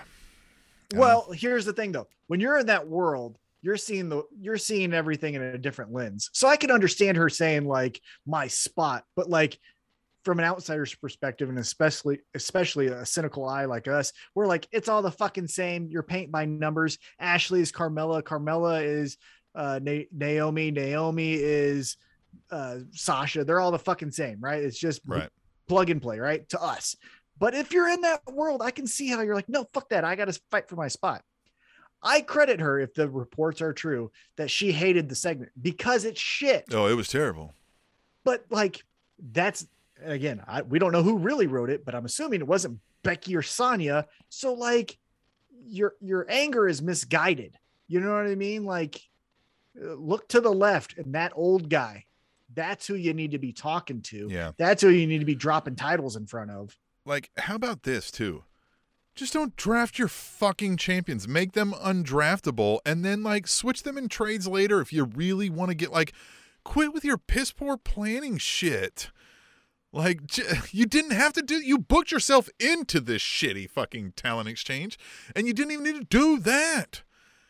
Well, here's the thing though. When you're in that world, you're seeing the you're seeing everything in a different lens. So I can understand her saying like my spot, but like from an outsider's perspective, and especially especially a cynical eye like us, we're like, it's all the fucking same. You're paint by numbers. Ashley is Carmella. Carmella is uh, Na- Naomi. Naomi is uh, Sasha. They're all the fucking same, right? It's just Right. plug and play, right? To us. But if you're in that world, I can see how you're like, no, fuck that. I got to fight for my spot. I credit her, if the reports are true, that she hated the segment because it's shit. Oh, it was terrible. But like, that's again, I, we don't know who really wrote it, but I'm assuming it wasn't Becky or Sonya. So like, your your anger is misguided. You know what I mean? Like, uh, look to the left, and that old guy, that's who you need to be talking to. Yeah. That's who you need to be dropping titles in front of. Like, how about this too? Just don't draft your fucking champions. Make them undraftable and then like switch them in trades later if you really want to get like quit with your piss poor planning shit. Like j- you didn't have to do you booked yourself into this shitty fucking talent exchange and you didn't even need to do that.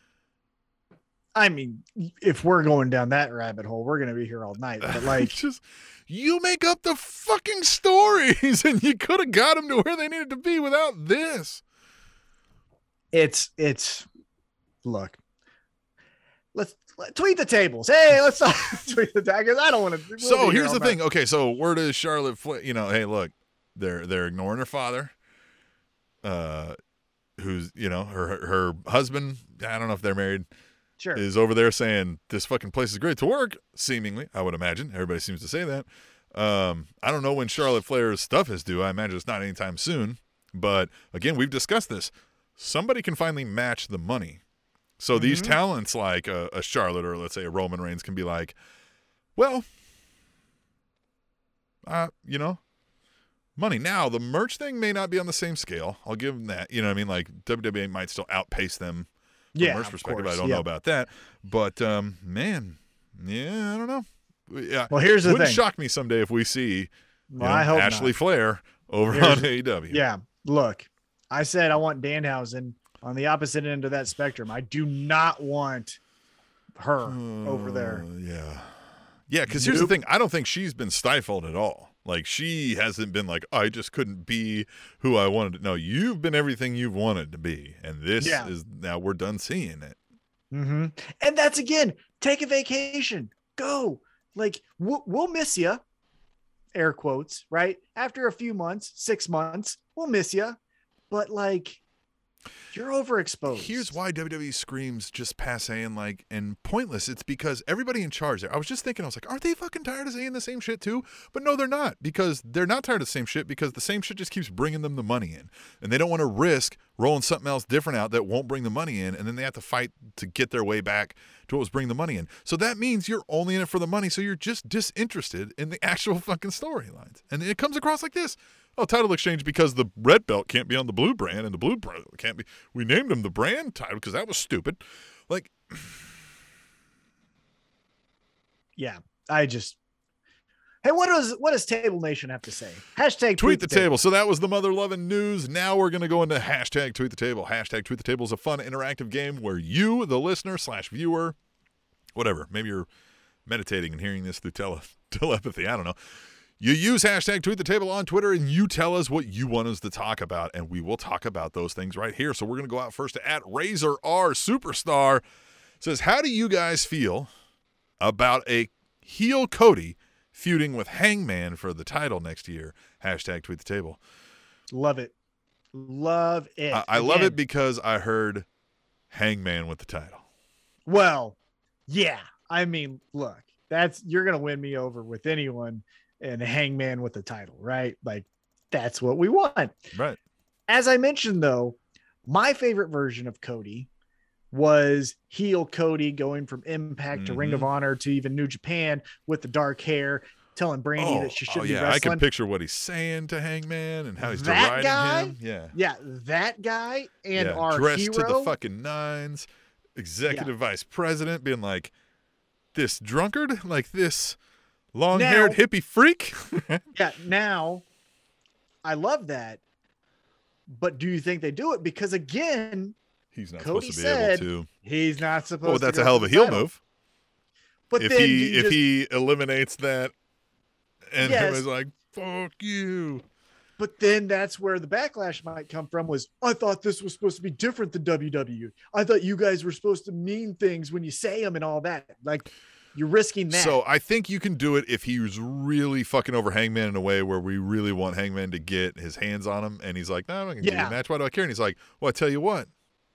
I mean, if we're going down that rabbit hole, we're going to be here all night. But like, It's just you make up the fucking stories and you could have got them to where they needed to be without this. it's, it's, look, let's let, tweet the tables. Hey, let's not tweet the taggers. I don't want to. We'll So be here here's all the night. thing. Okay, so word is Charlotte, Fla- you know, hey, look, they're they're ignoring her father, uh, who's you know her her husband. I don't know if they're married. Sure. Is over there saying this fucking place is great to work. Seemingly, I would imagine everybody seems to say that. Um, I don't know when Charlotte Flair's stuff is due. I imagine it's not anytime soon. But again, we've discussed this. Somebody can finally match the money. So these Mhm. talents like a, a Charlotte or let's say a Roman Reigns can be like, well, uh, you know, money. Now the merch thing may not be on the same scale. I'll give them that. You know what I mean? Like W W E might still outpace them from Yeah, a merch of perspective. course. I don't Yeah. know about that. But um, man, yeah, I don't know. Yeah. Well, here's the Wouldn't thing. shock me someday if we see you Well, know, I hope Ashley not. Flair over Here's- on A E W. Yeah. Look, I said I want Danhausen on the opposite end of that spectrum. I do not want her over there. Uh, yeah. Yeah, because here's the Nope. thing. I don't think she's been stifled at all. Like, she hasn't been like, I just couldn't be who I wanted to. No, you've been everything you've wanted to be. And this Yeah. is now we're done seeing it. Mm-hmm. And that's again, take a vacation, go. Like we'll, we'll miss you, air quotes, right? After a few months, six months, we'll miss you. But like, You're overexposed. Here's why W W E screams just passe and like and pointless. It's because everybody in charge there. I was just thinking, I was like, aren't they fucking tired of saying the same shit too? But no, they're not, because they're not tired of the same shit because the same shit just keeps bringing them the money in, and they don't want to risk rolling something else different out that won't bring the money in, and then they have to fight to get their way back to what was bringing the money in. So that means you're only in it for the money. So you're just disinterested in the actual fucking storylines, and it comes across like this. Oh, title exchange because the red belt can't be on the blue brand, and the blue brand can't be. We named him the brand title because that was stupid. Like, yeah, I just. Hey, what does what does Table Nation have to say? Hashtag tweet, tweet the, the table. table. So that was the mother loving news. Now we're going to go into hashtag tweet the table. Hashtag tweet the table is a fun interactive game where you, the listener slash viewer, whatever, maybe you're meditating and hearing this through tele- telepathy. I don't know. You use hashtag tweet the table on Twitter and you tell us what you want us to talk about, and we will talk about those things right here. So we're going to go out first to at Razor R Superstar. Says, how do you guys feel about a heel Cody feuding with Hangman for the title next year? Hashtag tweet the table. Love it. Love it. I, I love it because I heard Hangman with the title. Well, yeah. I mean, look, that's you're going to win me over with anyone. And Hangman with the title, right? Like, that's what we want. Right. As I mentioned, though, my favorite version of Cody was heel Cody going from Impact mm-hmm. to Ring of Honor to even New Japan with the dark hair, telling Brandy oh, that she should oh, be yeah. wrestling. I can picture what he's saying to Hangman and how he's that deriding guy, him. Yeah. Yeah, that guy and yeah. our Dressed hero. to the fucking nines, executive yeah. vice president being like, this drunkard, like this long-haired now, hippie freak. yeah, now I love that. But do you think they do it? Because again, he's not Cody supposed to be said able to. He's not supposed oh, to. That's go a hell of a heel title. move. But if then he if just, he eliminates that and yes. it was like, fuck you. But then that's where the backlash might come from was, I thought this was supposed to be different than W W E. I thought you guys were supposed to mean things when you say them and all that. Like, you're risking that. So I think you can do it if he's really fucking over Hangman in a way where we really want Hangman to get his hands on him. And he's like, no, I'm not going to yeah. give you a match. Why do I care? And he's like, well, I tell you what.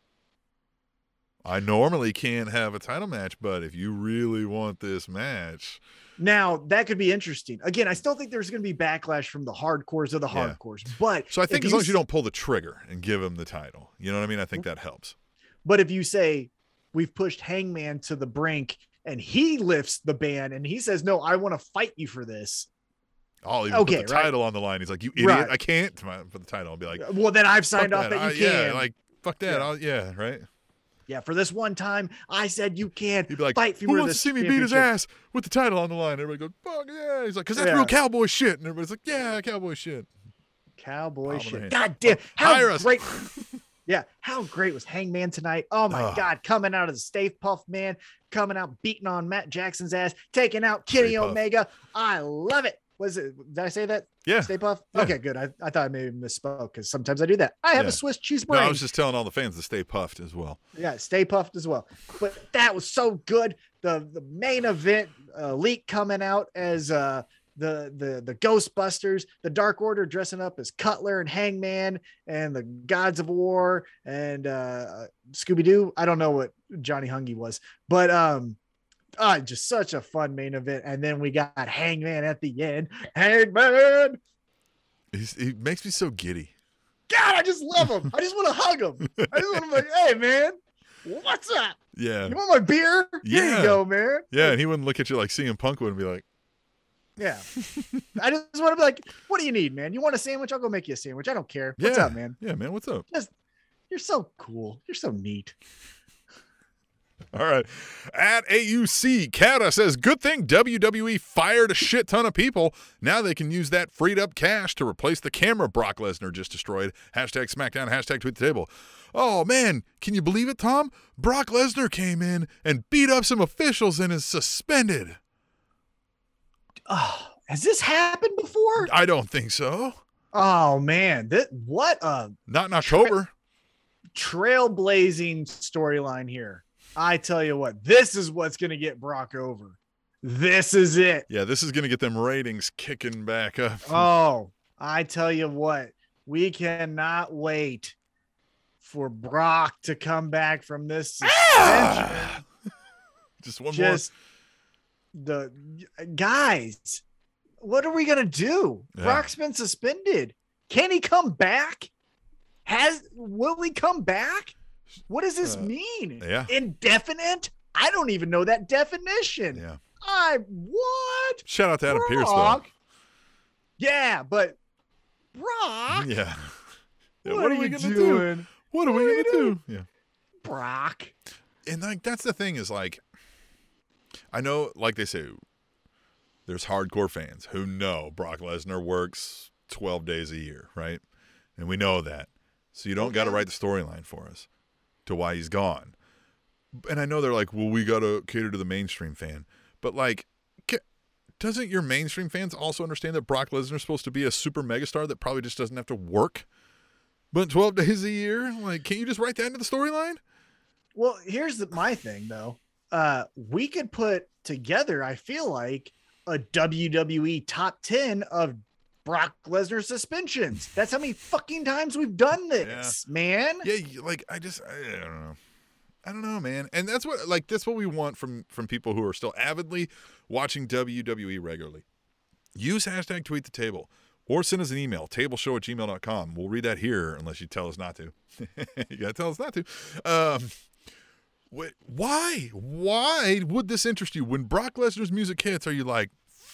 I normally can't have a title match, but if you really want this match. Now, that could be interesting. Again, I still think there's going to be backlash from the hardcores of the yeah. hardcores. But so I think as you long as you don't pull the trigger and give him the title, you know what I mean? I think that helps. But if you say, we've pushed Hangman to the brink and he lifts the ban and he says, no, I want to fight you for this. I'll even okay, put the right? title on the line. He's like, you idiot. Right. I can't for the title. I'll be like, well, then I've signed off that, that you I, can. Yeah, like, fuck that. Yeah. I'll, yeah, right? Yeah, for this one time, I said you can't He'd be like, fight for who wants to see me beat his ass with the title on the line? Everybody goes, fuck yeah. He's like, because that's yeah. real cowboy shit. And everybody's like, yeah, cowboy shit. Cowboy Palm shit. God damn. Hire How us. great. Yeah, how great was Hangman tonight? Oh, my oh. God. Coming out of the Stay Puff, man. Coming out, beating on Matt Jackson's ass. Taking out Kenny Stay Omega. Puff. I love it. Was it? Did I say that? Yeah. Stay Puff? Yeah. Okay, good. I, I thought I maybe misspoke because sometimes I do that. I have yeah. a Swiss cheese brain. No, I was just telling all the fans to stay puffed as well. Yeah, stay puffed as well. But that was so good. The the main event, uh, Leak coming out as uh, the the the Ghostbusters, the Dark Order dressing up as Cutler and Hangman and the Gods of War and uh, Scooby Doo. I don't know what Johnny Hungy was, but um. Uh, just such a fun main event. And then we got Hangman at the end. Hangman! He's, he makes me so giddy. God, I just love him. I just want to hug him. I just want to be like, hey, man, what's up? Yeah. You want my beer? Here Yeah. you go, man. Yeah, and he wouldn't look at you like C M Punk would and be like, Yeah. I just want to be like, what do you need, man? You want a sandwich? I'll go make you a sandwich. I don't care. What's yeah. up, man? Yeah, man, what's up? Just, you're so cool. You're so neat. All right. At A U C, Kata says, good thing W W E fired a shit ton of people. Now they can use that freed up cash to replace the camera Brock Lesnar just destroyed. Hashtag SmackDown, hashtag tweet the table. Oh, man, can you believe it, Tom? Brock Lesnar came in and beat up some officials and is suspended. Oh, has this happened before? I don't think so. Oh, man. That, what a Not in October. Tra- trailblazing storyline here. I tell you what, this is what's going to get Brock over. This is it. Yeah, this is going to get them ratings kicking back up. Oh, I tell you what, we cannot wait for Brock to come back from this suspension. Ah! Just one Just the guys, what are we gonna do? Yeah. Brock's been suspended. Can he come back? Has will he come back? What does this Uh, mean? yeah. Indefinite? I don't even know that definition. more. Yeah. I what? Shout out to Adam Pearce, though. Brock? Yeah, but Brock, Yeah. Yeah, what, what are, are we you gonna do? doing? What are we What are gonna you do? Yeah. Brock. And like that's the thing is like, I know, like they say, there's hardcore fans who know Brock Lesnar works twelve days a year, right? And we know that. So you don't got to Okay. write the storyline for us to why he's gone. And I know they're like, well, we got to cater to the mainstream fan. But like, ca- doesn't your mainstream fans also understand that Brock Lesnar is supposed to be a super megastar that probably just doesn't have to work but twelve days a year? Like, can't you just write that into the storyline? Well, here's the, my thing though. Uh, we could put together, I feel like, a W W E top ten of Brock Lesnar suspensions. That's how many fucking times we've done this, man. Yeah, you- like I just I don't know. I don't know, man. And that's what like that's what we want from from people who are still avidly watching W W E regularly. Use hashtag tweet the table or send us an email, tableshow at gmail dot com. We'll read that here unless you tell us not to. You gotta tell us not to. Um wh- why? Why would this interest you? When Brock Lesnar's music hits, are you like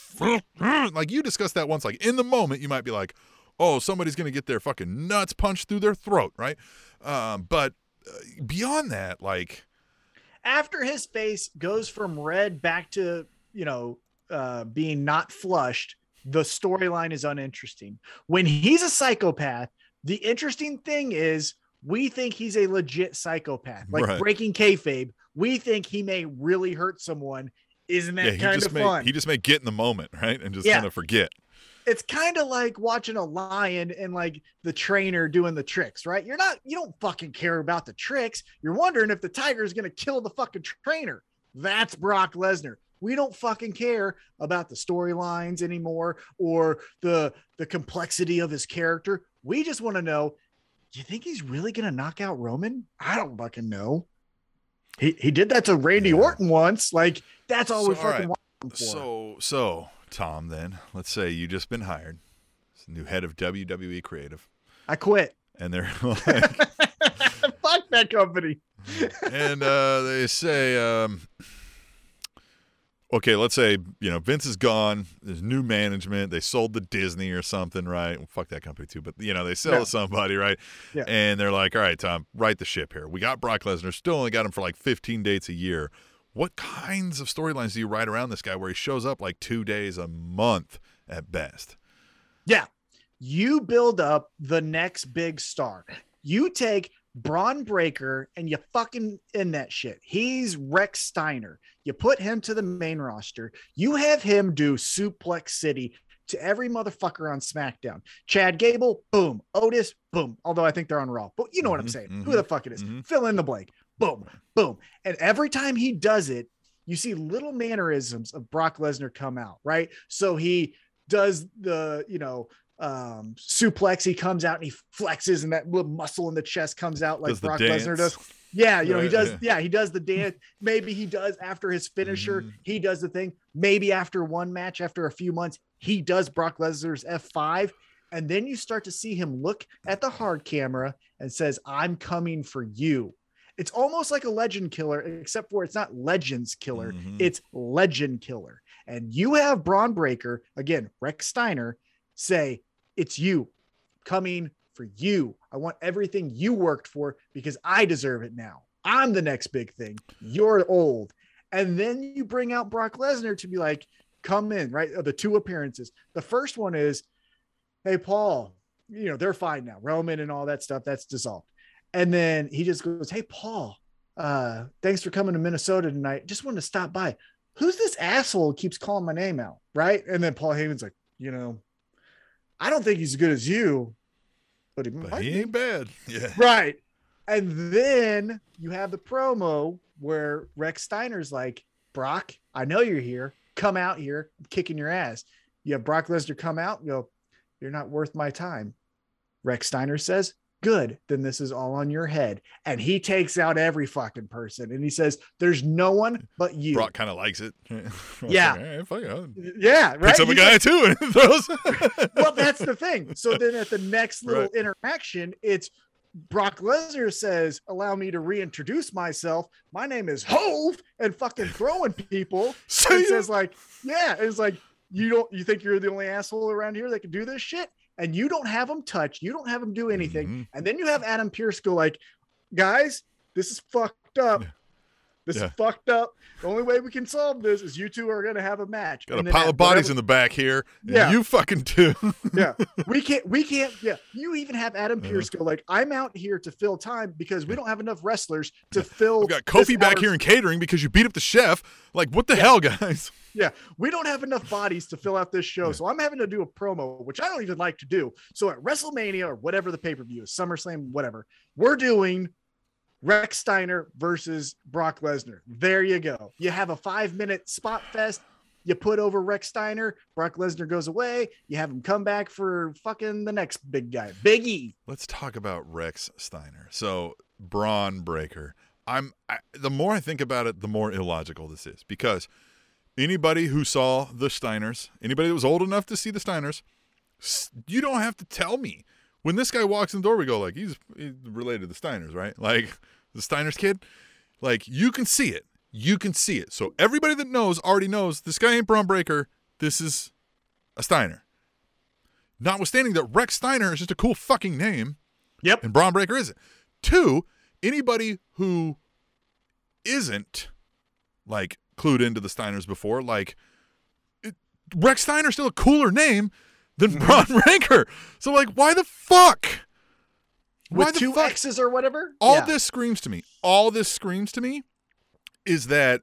like you discussed that once, like in the moment you might be like, oh, somebody's gonna get their fucking nuts punched through their throat, right? Um, but uh, beyond that, like, After his face goes from red back to, you know, uh, being not flushed, the storyline is uninteresting. When he's a psychopath, the interesting thing is we think he's a legit psychopath, like Right. breaking kayfabe. We think he may really hurt someone. Isn't that yeah, he kind just of may fun? he just may get in the moment, right, and just Yeah. kind of forget. It's kind of like watching a lion and like the trainer doing the tricks, right? You're not, you don't fucking care about the tricks. You're wondering if the tiger is going to kill the fucking trainer. That's Brock Lesnar. We don't fucking care about the storylines anymore or the the complexity of his character. We just want to know, do you think he's really going to knock out Roman? I don't fucking know. He he did that to Randy Yeah. Orton once. Like that's all we So, all fucking right. want him for. So, so Tom, then let's say you just been hired, as the new head of W W E Creative, I quit. and they're like, Fuck that company. and uh, they say, um, okay, let's say you know Vince is gone. There's new management. They sold to Disney or something, right? Well, fuck that company too, but you know they sell Yeah. to somebody, right? Yeah. And they're like, all right, Tom, right the ship here. We got Brock Lesnar. Still only got him for like fifteen dates a year. What kinds of storylines do you write around this guy where he shows up like two days a month at best? Yeah. You build up the next big star. You take Braun Breaker and you fucking in that shit. He's Rex Steiner. You put him to the main roster. You have him do Suplex City to every motherfucker on SmackDown. Chad Gable, boom. Otis, boom. Although I think they're on Raw. But you know what I'm Mhm, saying. mhm, Who the fuck it is. mhm. Fill in the blank. Boom, boom. And every time he does it, you see little mannerisms of Brock Lesnar come out, right? So he does the, you know, um, suplex. He comes out and he flexes, and that little muscle in the chest comes out like Does the Brock dance. Lesnar does. Yeah, you know, he Right, does. yeah. Yeah, he does the dance. Maybe he does after his finisher. Mhm. He does the thing. Maybe after one match, after a few months, he does Brock Lesnar's F five. And then you start to see him look at the hard camera and says, I'm coming for you. It's almost like a legend killer, except for it's not Legends Killer. Mhm. It's Legend Killer. And you have Braun Breaker, again, Rex Steiner, say, it's you coming for you. I want everything you worked for because I deserve it now. I'm the next big thing. You're old. And then you bring out Brock Lesnar to be like, come in, right? The two appearances. The first one is, hey, Paul, you know, they're fine now. Roman and all that stuff, that's dissolved. And then he just goes, hey, Paul, uh, thanks for coming to Minnesota tonight. Just wanted to stop by. Who's this asshole who keeps calling my name out? Right. And then Paul Heyman's like, you know, I don't think he's as good as you, but he, But might he be." ain't bad. Yeah. Right. And then you have the promo where Rex Steiner's like, Brock, I know you're here. Come out here. I'm kicking your ass. You have Brock Lesnar come out and go, you're not worth my time. Rex Steiner says, Good, then this is all on your head. And he takes out every fucking person and he says, there's no one but you. Brock kind of likes it. Yeah. Like, hey, fuck it. Yeah, right. Picks up a guy like, too and throws. Well, that's the thing. So then at the next little Right. interaction, it's Brock Lesnar says, allow me to reintroduce myself. My name is Hove, and fucking throwing people. So and you- says like, yeah. And it's like, you don't, you think you're the only asshole around here that can do this shit? And you don't have them touch. You don't have them do anything. Mhm. And then you have Adam Pearce go like, guys, this is fucked up. This Yeah. is fucked up. The only way we can solve this is you two are going to have a match. Got And a then pile at of bodies whatever- in the back here. And Yeah. you fucking too. yeah, we can't, we can't, yeah. You even have Adam Pearce go like, I'm out here to fill time because we don't have enough wrestlers to fill. We've got Kofi this back hour- here in catering because you beat up the chef. Like, what the hell, guys? Yeah, we don't have enough bodies to fill out this show. So I'm having to do a promo, which I don't even like to do. So at WrestleMania or whatever the pay-per-view is, SummerSlam, whatever, we're doing Rex Steiner versus Brock Lesnar. There you go. You have a five-minute spot fest. You put over Rex Steiner. Brock Lesnar goes away. You have him come back for fucking the next big guy, Big E. Let's talk about Rex Steiner. So, Braun Breaker. I'm I, the more I think about it, the more illogical this is, because anybody who saw the Steiners, anybody that was old enough to see the Steiners, s- you don't have to tell me. When this guy walks in the door, we go like, he's, he's related to the Steiners, right? Like the Steiners kid. Like, you can see it. You can see it. So everybody that knows already knows this guy ain't Braun Breaker. This is a Steiner. Notwithstanding that Rex Steiner is just a cool fucking name. Yep. And Braun Breaker isn't. Two, anybody who isn't like clued into the Steiners before, like it, Rex Steiner's still a cooler name than Braun Breaker. So like, why the fuck? Why With the two fuck? X's or whatever. All Yeah. this screams to me. All this screams to me is that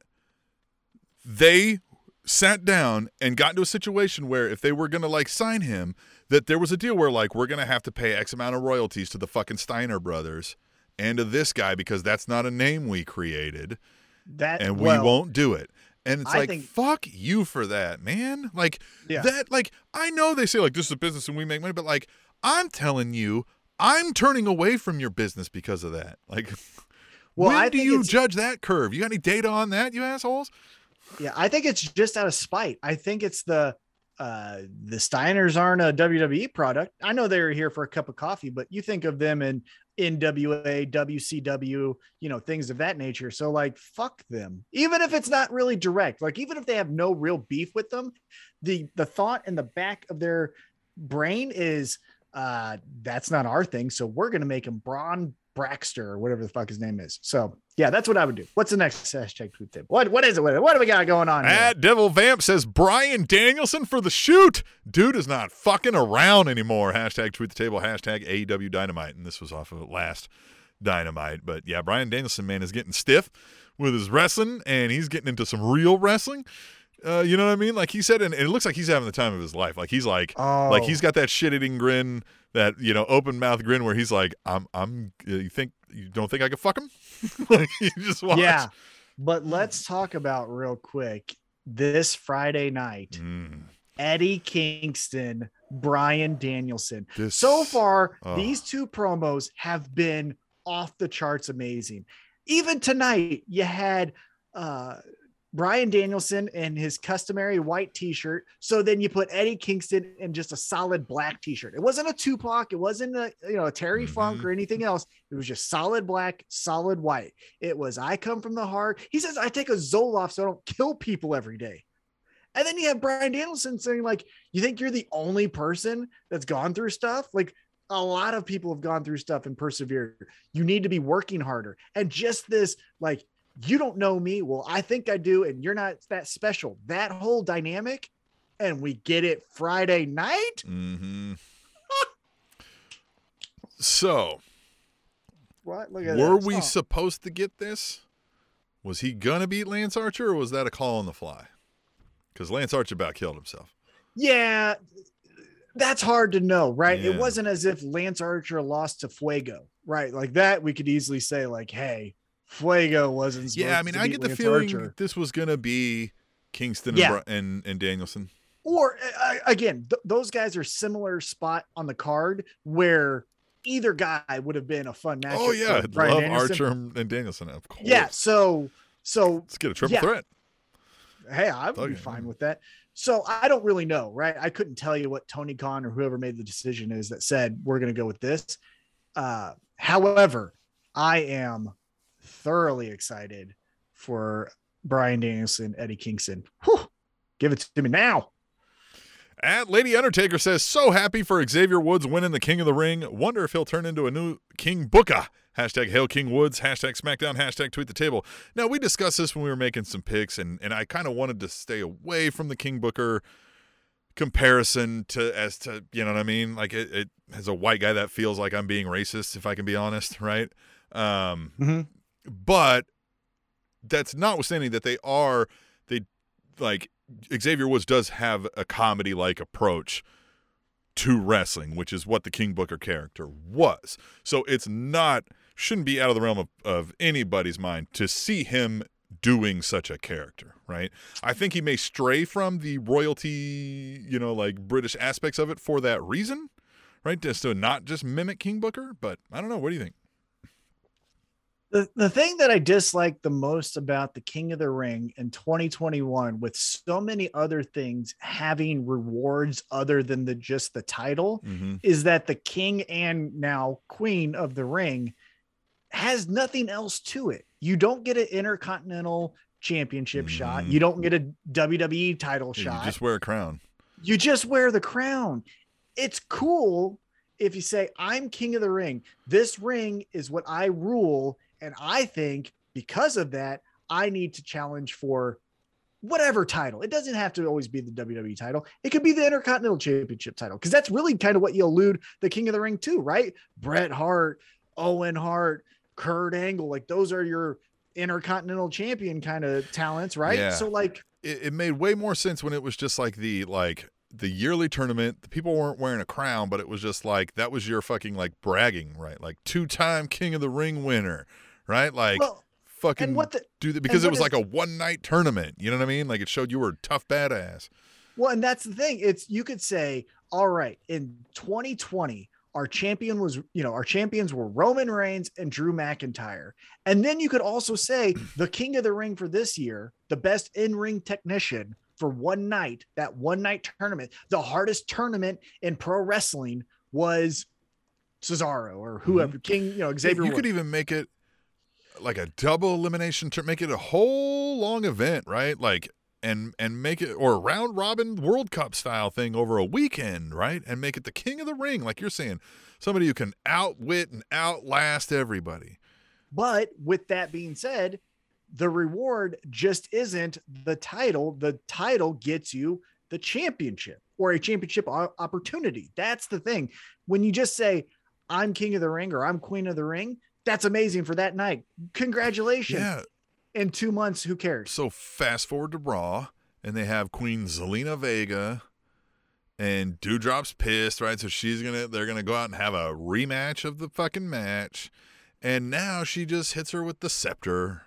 they sat down and got into a situation where if they were going to like sign him, that there was a deal where like, we're going to have to pay X amount of royalties to the fucking Steiner brothers and to this guy because that's not a name we created that and we well, won't do it. And it's I like, think- fuck you for that, man. Like Yeah. that, like, I know they say like, this is a business and we make money, but like, I'm telling you, I'm turning away from your business because of that. Like, Well, when I do think you it's- judge that curve? You got any data on that, you assholes? Yeah, I think it's just out of spite. I think it's the uh the Steiners aren't a W W E product. I know they were here for a cup of coffee, but you think of them in N W A, W C W, you know, things of that nature. So like, fuck them. Even if it's not really direct, like even if they have no real beef with them, the the thought in the back of their brain is uh that's not our thing. So we're gonna make him Braun Braxter or whatever the fuck his name is. So yeah, that's what I would do. What's the next hashtag tweet tip? What what is it? What, what do we got going on here? At Devil Vamp says Brian Danielson for the shoot. Dude is not fucking around anymore. Hashtag tweet the table. Hashtag A E W Dynamite. And this was off of last Dynamite. But yeah, Brian Danielson, man, is getting stiff with his wrestling, and he's getting into some real wrestling. Uh, you know what I mean? Like he said, and it looks like he's having the time of his life. Like he's like, Oh. like he's got that shit-eating grin, that you know, open mouth grin, where he's like, "I'm, I'm." You think you don't think I could fuck him? Like you just watch. Yeah. But let's talk about real quick this Friday night, Mm, Eddie Kingston, Brian Danielson. this, So far, oh. these two promos have been off the charts amazing. Even tonight, you had uh, Brian Danielson in his customary white t-shirt. So then you put Eddie Kingston in just a solid black t-shirt. It wasn't a Tupac. It wasn't a, you know, a Terry Mhm. Funk or anything else. It was just solid black, solid white. It was, I come from the heart. He says, I take a Zoloft so I don't kill people every day. And then you have Brian Danielson saying like, you think you're the only person that's gone through stuff? Like a lot of people have gone through stuff and persevered. You need to be working harder. And just this, like, you don't know me. Well, I think I do. And you're not that special. That whole dynamic. And we get it Friday night. Mm-hmm. So, What? Look at were that. we Oh. supposed to get this? Was he gonna beat Lance Archer, or was that a call on the fly? Because Lance Archer about killed himself. Yeah. That's hard to know, right? It Yeah. wasn't as if Lance Archer lost to Fuego, right? Like that, we could easily say, like, hey, Fuego wasn't. Yeah, I mean, supposed to I beat get the Lance feeling Archer. this was gonna be Kingston and, Yeah. Bri- and and Danielson. Or uh, again, th- those guys are similar spot on the card where either guy would have been a fun match. Oh yeah, I'd love Archer and Danielson, of course. Yeah, so so let's get a triple yeah. threat. Hey, I would okay. be fine with that. So I don't really know, right? I couldn't tell you what Tony Khan or whoever made the decision is that said we're going to go with this. Uh, however, I am thoroughly excited for Bryan Danielson, Eddie Kingston. Whew, give it to me now. At Lady Undertaker says, so happy for Xavier Woods winning the King of the Ring. Wonder if he'll turn into a new King Booker. Hashtag Hail King Woods, hashtag SmackDown, hashtag Tweet the Table. Now, we discussed this when we were making some picks, and, and I kind of wanted to stay away from the King Booker comparison to as to, you know what I mean? Like, it, it as a white guy, that feels like I'm being racist, if I can be honest, right? Um, mm-hmm. But that's notwithstanding that they are, they, like, Xavier Woods does have a comedy-like approach to wrestling, which is what the King Booker character was. So it's not, shouldn't be out of the realm of, of anybody's mind to see him doing such a character, right? I think he may stray from the royalty, you know, like British aspects of it for that reason, right? Just to not just mimic King Booker, but I don't know. What do you think? The, the thing that I dislike the most about the King of the Ring in twenty twenty-one, with so many other things having rewards other than the just the title, mm-hmm. is that the King and now Queen of the Ring has nothing else to it. You don't get an Intercontinental Championship mm-hmm. shot. You don't get a W W E title yeah, shot. You just wear a crown. You just wear the crown. It's cool if you say, I'm King of the Ring. This ring is what I rule. And I think because of that, I need to challenge for whatever title. It doesn't have to always be the W W E title. It could be the Intercontinental Championship title, because that's really kind of what you allude the King of the Ring to, right? Bret Hart, Owen Hart, Kurt Angle, like those are your Intercontinental Champion kind of talents, right? Yeah. So like it, it made way more sense when it was just like the like the yearly tournament. The people weren't wearing a crown, but it was just like that was your fucking like bragging, right? Like two-time King of the Ring winner. Right? Like, well, fucking what the, do that because it was is, like a one night tournament. You know what I mean? Like, it showed you were a tough badass. Well, and that's the thing. It's, you could say, all right, in twenty twenty, our champion was, you know, our champions were Roman Reigns and Drew McIntyre. And then you could also say the King of the Ring for this year, the best in-ring technician for one night, that one night tournament, the hardest tournament in pro wrestling was Cesaro or whoever, mm-hmm. King, you know, Xavier. You Wood. could even make it like a double elimination to make it a whole long event, right? Like, and and make it, or a round robin World Cup style thing over a weekend, right? And make it the King of the Ring, like you're saying, somebody who can outwit and outlast everybody. But with that being said, the reward just isn't the title. The title gets you the championship or a championship opportunity. That's the thing. When you just say, I'm King of the Ring or I'm Queen of the Ring, that's amazing for that night. Congratulations. Yeah. In two months, who cares? So fast forward to Raw, and they have Queen Zelina Vega, and Doudrop's pissed, right? So she's gonna, they're gonna go out and have a rematch of the fucking match, and now she just hits her with the scepter,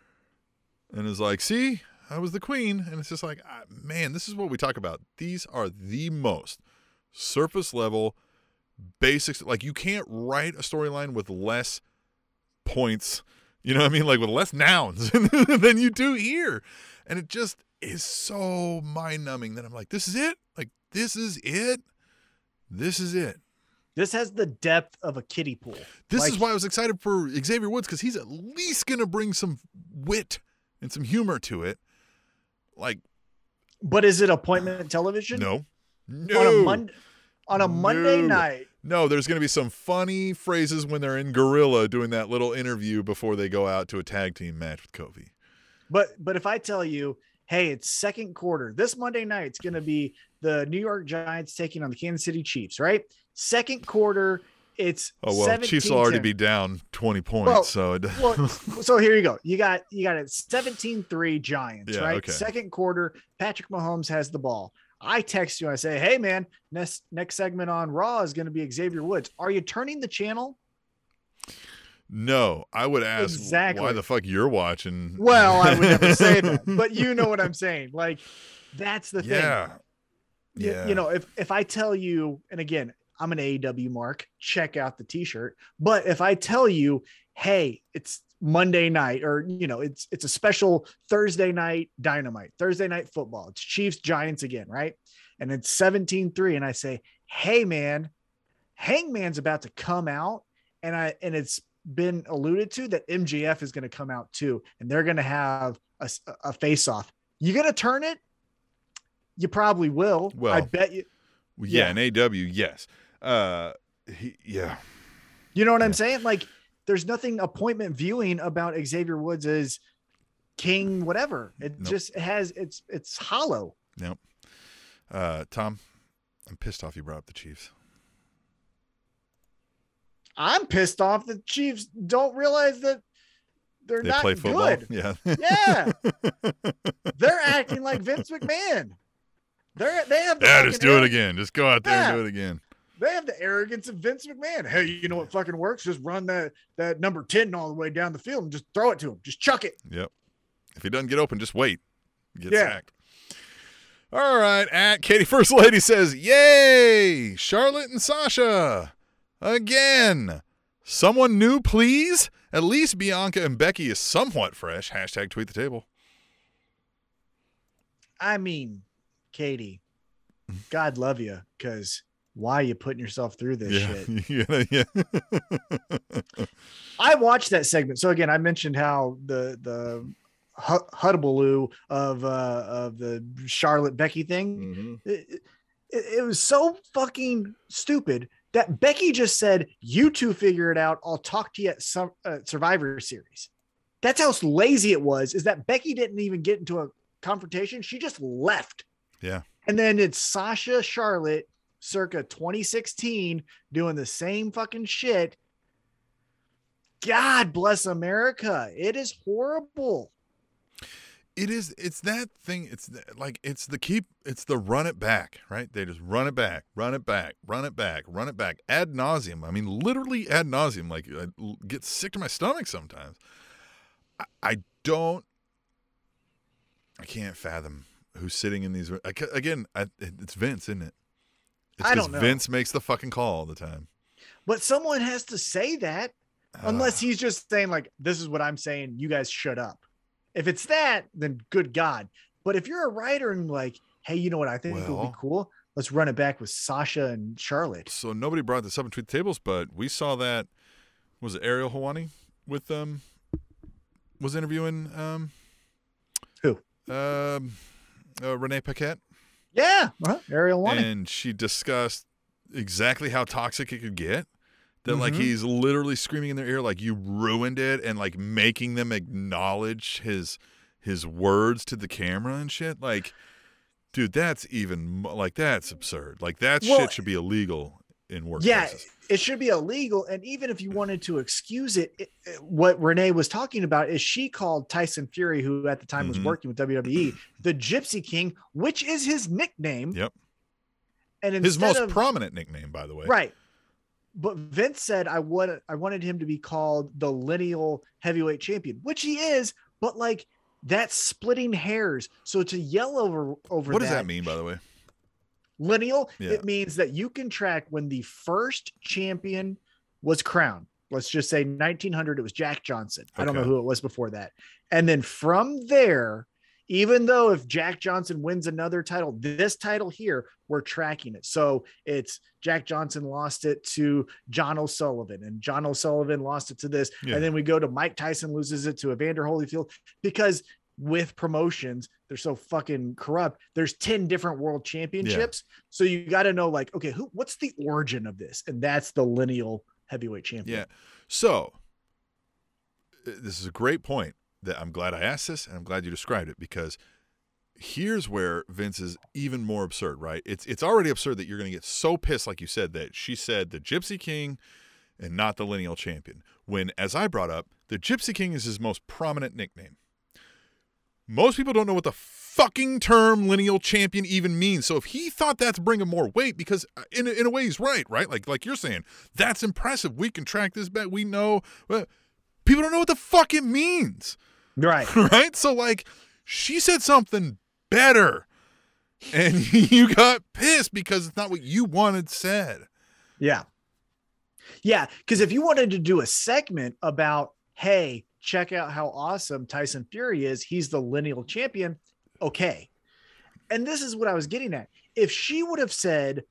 and is like, "See, I was the queen." And it's just like, ah, man, this is what we talk about. These are the most surface level basics. Like, you can't write a storyline with less points, you know what I mean, like with less nouns than you do here, and it just is so mind-numbing that I'm like, this is it, like this is it this is it this has the depth of a kiddie pool. This like, is why I was excited for Xavier Woods, because he's at least gonna bring some wit and some humor to it. Like, but is it appointment television? No, no. On a Monday, on a no. Monday night. No, there's going to be some funny phrases when they're in Gorilla doing that little interview before they go out to a tag team match with Kofi. But but if I tell you, hey, it's second quarter, this Monday night, it's going to be the New York Giants taking on the Kansas City Chiefs, right? Second quarter, it's oh well, Chiefs will already be down twenty points, well, so it... well, so here you go. You got you got it seventeen three Giants, yeah, right? Okay. Second quarter, Patrick Mahomes has the ball. I text you. I say, hey, man, next, next segment on Raw is going to be Xavier Woods. Are you turning the channel? No, I would ask exactly. why the fuck you're watching. Well, I would never say that, but you know what I'm saying. Like, that's the thing. Yeah. You, yeah. you know, if, if I tell you, and again, I'm an A E W mark. Check out the t-shirt. But if I tell you, hey, it's Monday night, or, you know, it's, it's a special Thursday night Dynamite, Thursday night football. It's Chiefs Giants again. Right. And it's seventeen three. And I say, hey man, Hangman's about to come out. And I, and it's been alluded to that M J F is going to come out too. And they're going to have a, a face off. You going to turn it? You probably will. Well, I bet you. Yeah. Yeah. In A E W. Yes. Uh, he, yeah. You know what Yeah. I'm saying? Like, there's nothing appointment viewing about Xavier Woods as king, whatever. It Nope. just has, it's, it's hollow. Nope. Uh, Tom, I'm pissed off you brought up the Chiefs. I'm pissed off that Chiefs don't realize that they're They not play football. good. Yeah. Yeah. They're acting like Vince McMahon. They're, they have the Yeah, fucking just do it arro- again. Just go out there Yeah. and do it again. They have the arrogance of Vince McMahon. Hey, you know what fucking works? Just run that, that number ten all the way down the field and just throw it to him. Just chuck it. Yep. If he doesn't get open, just wait. Get Yeah. sacked. All right. At Katie First Lady says, yay, Charlotte and Sasha. Again. Someone new, please. At least Bianca and Becky is somewhat fresh. Hashtag tweet the table. I mean, Katie, God love you, because why are you putting yourself through this shit? Yeah. yeah. I watched that segment. So again, I mentioned how the the hu- hullabaloo of uh, of the Charlotte Becky thing. Mhm. It, it, it was so fucking stupid that Becky just said, "You two figure it out. I'll talk to you at some uh, Survivor Series." That's how lazy it was. Is that Becky didn't even get into a confrontation? She just left. Yeah. And then it's Sasha Charlotte circa twenty sixteen doing the same fucking shit. God bless America. It is horrible. It is. It's that thing. It's the, like, it's the keep, it's the run it back, right? They just run it back, run it back, run it back, run it back ad nauseum. I mean, literally ad nauseum. Like, I get sick to my stomach sometimes. I, I don't, I can't fathom who's sitting in these. I, ca- again, I, it's Vince, isn't it? It's I 'cause don't know. Vince makes the fucking call all the time. But someone has to say that, unless Uh, he's just saying, like, this is what I'm saying. You guys shut up. If it's that, then good God. But if you're a writer and like, hey, you know what I think would Well- be cool? Let's run it back with Sasha and Charlotte. so nobody brought this up in Tweet the Tables, but we saw that, was it Ariel Helwani with um was interviewing um Who? Um uh, Renee Paquette, Yeah. Uh-huh. Ariel won it. and she discussed exactly how toxic it could get. That like Mhm. he's literally screaming in their ear like you ruined it, and like making them acknowledge his his words to the camera and shit. Like, dude, that's even mo- like that's absurd. Like that Well, shit should be illegal in workplaces. Yeah, it should be illegal. And even if you wanted to excuse it, it, it- what Renee was talking about is she called Tyson Fury, who at the time was Mhm. working with W W E, the Gypsy King, which is his nickname. Yep. And His instead most of, prominent nickname, by the way. right. But Vince said I wanted I wanted him to be called the lineal heavyweight champion, which he is, but like that's splitting hairs. So to yell over over What does that, that mean, by the way? lineal, Yeah. it means that you can track when the first champion was crowned. Let's just say nineteen hundred, it was Jack Johnson. I don't know Okay. who it was before that. And then from there, even though if Jack Johnson wins another title, this title here, we're tracking it. So it's Jack Johnson lost it to John O'Sullivan, and John O'Sullivan lost it to this. Yeah. And then we go to Mike Tyson loses it to Evander Holyfield, because with promotions, they're so fucking corrupt. There's ten different world championships. So you got to know, like, okay, who, what's the origin of this? And that's the lineal heavyweight champion. Yeah. So uh, this is a great point that I'm glad I asked this, and I'm glad you described it, because here's where Vince is even more absurd, right? It's it's already absurd that you're going to get so pissed, like you said, that she said the Gypsy King and not the lineal champion. When, as I brought up, the Gypsy King is his most prominent nickname. Most people don't know what the fucking term lineal champion even means. So if he thought that's bringing more weight, because in a, in a way he's right, right? Like like you're saying, that's impressive. We can track this back. We know. But people don't know what the fuck it means. Right. Right? So like she said something better and you got pissed because it's not what you wanted said. Yeah. Yeah. Because if you wanted to do a segment about, hey, check out how awesome Tyson Fury is, he's the lineal champion. Okay. And this is what I was getting at. If she would have said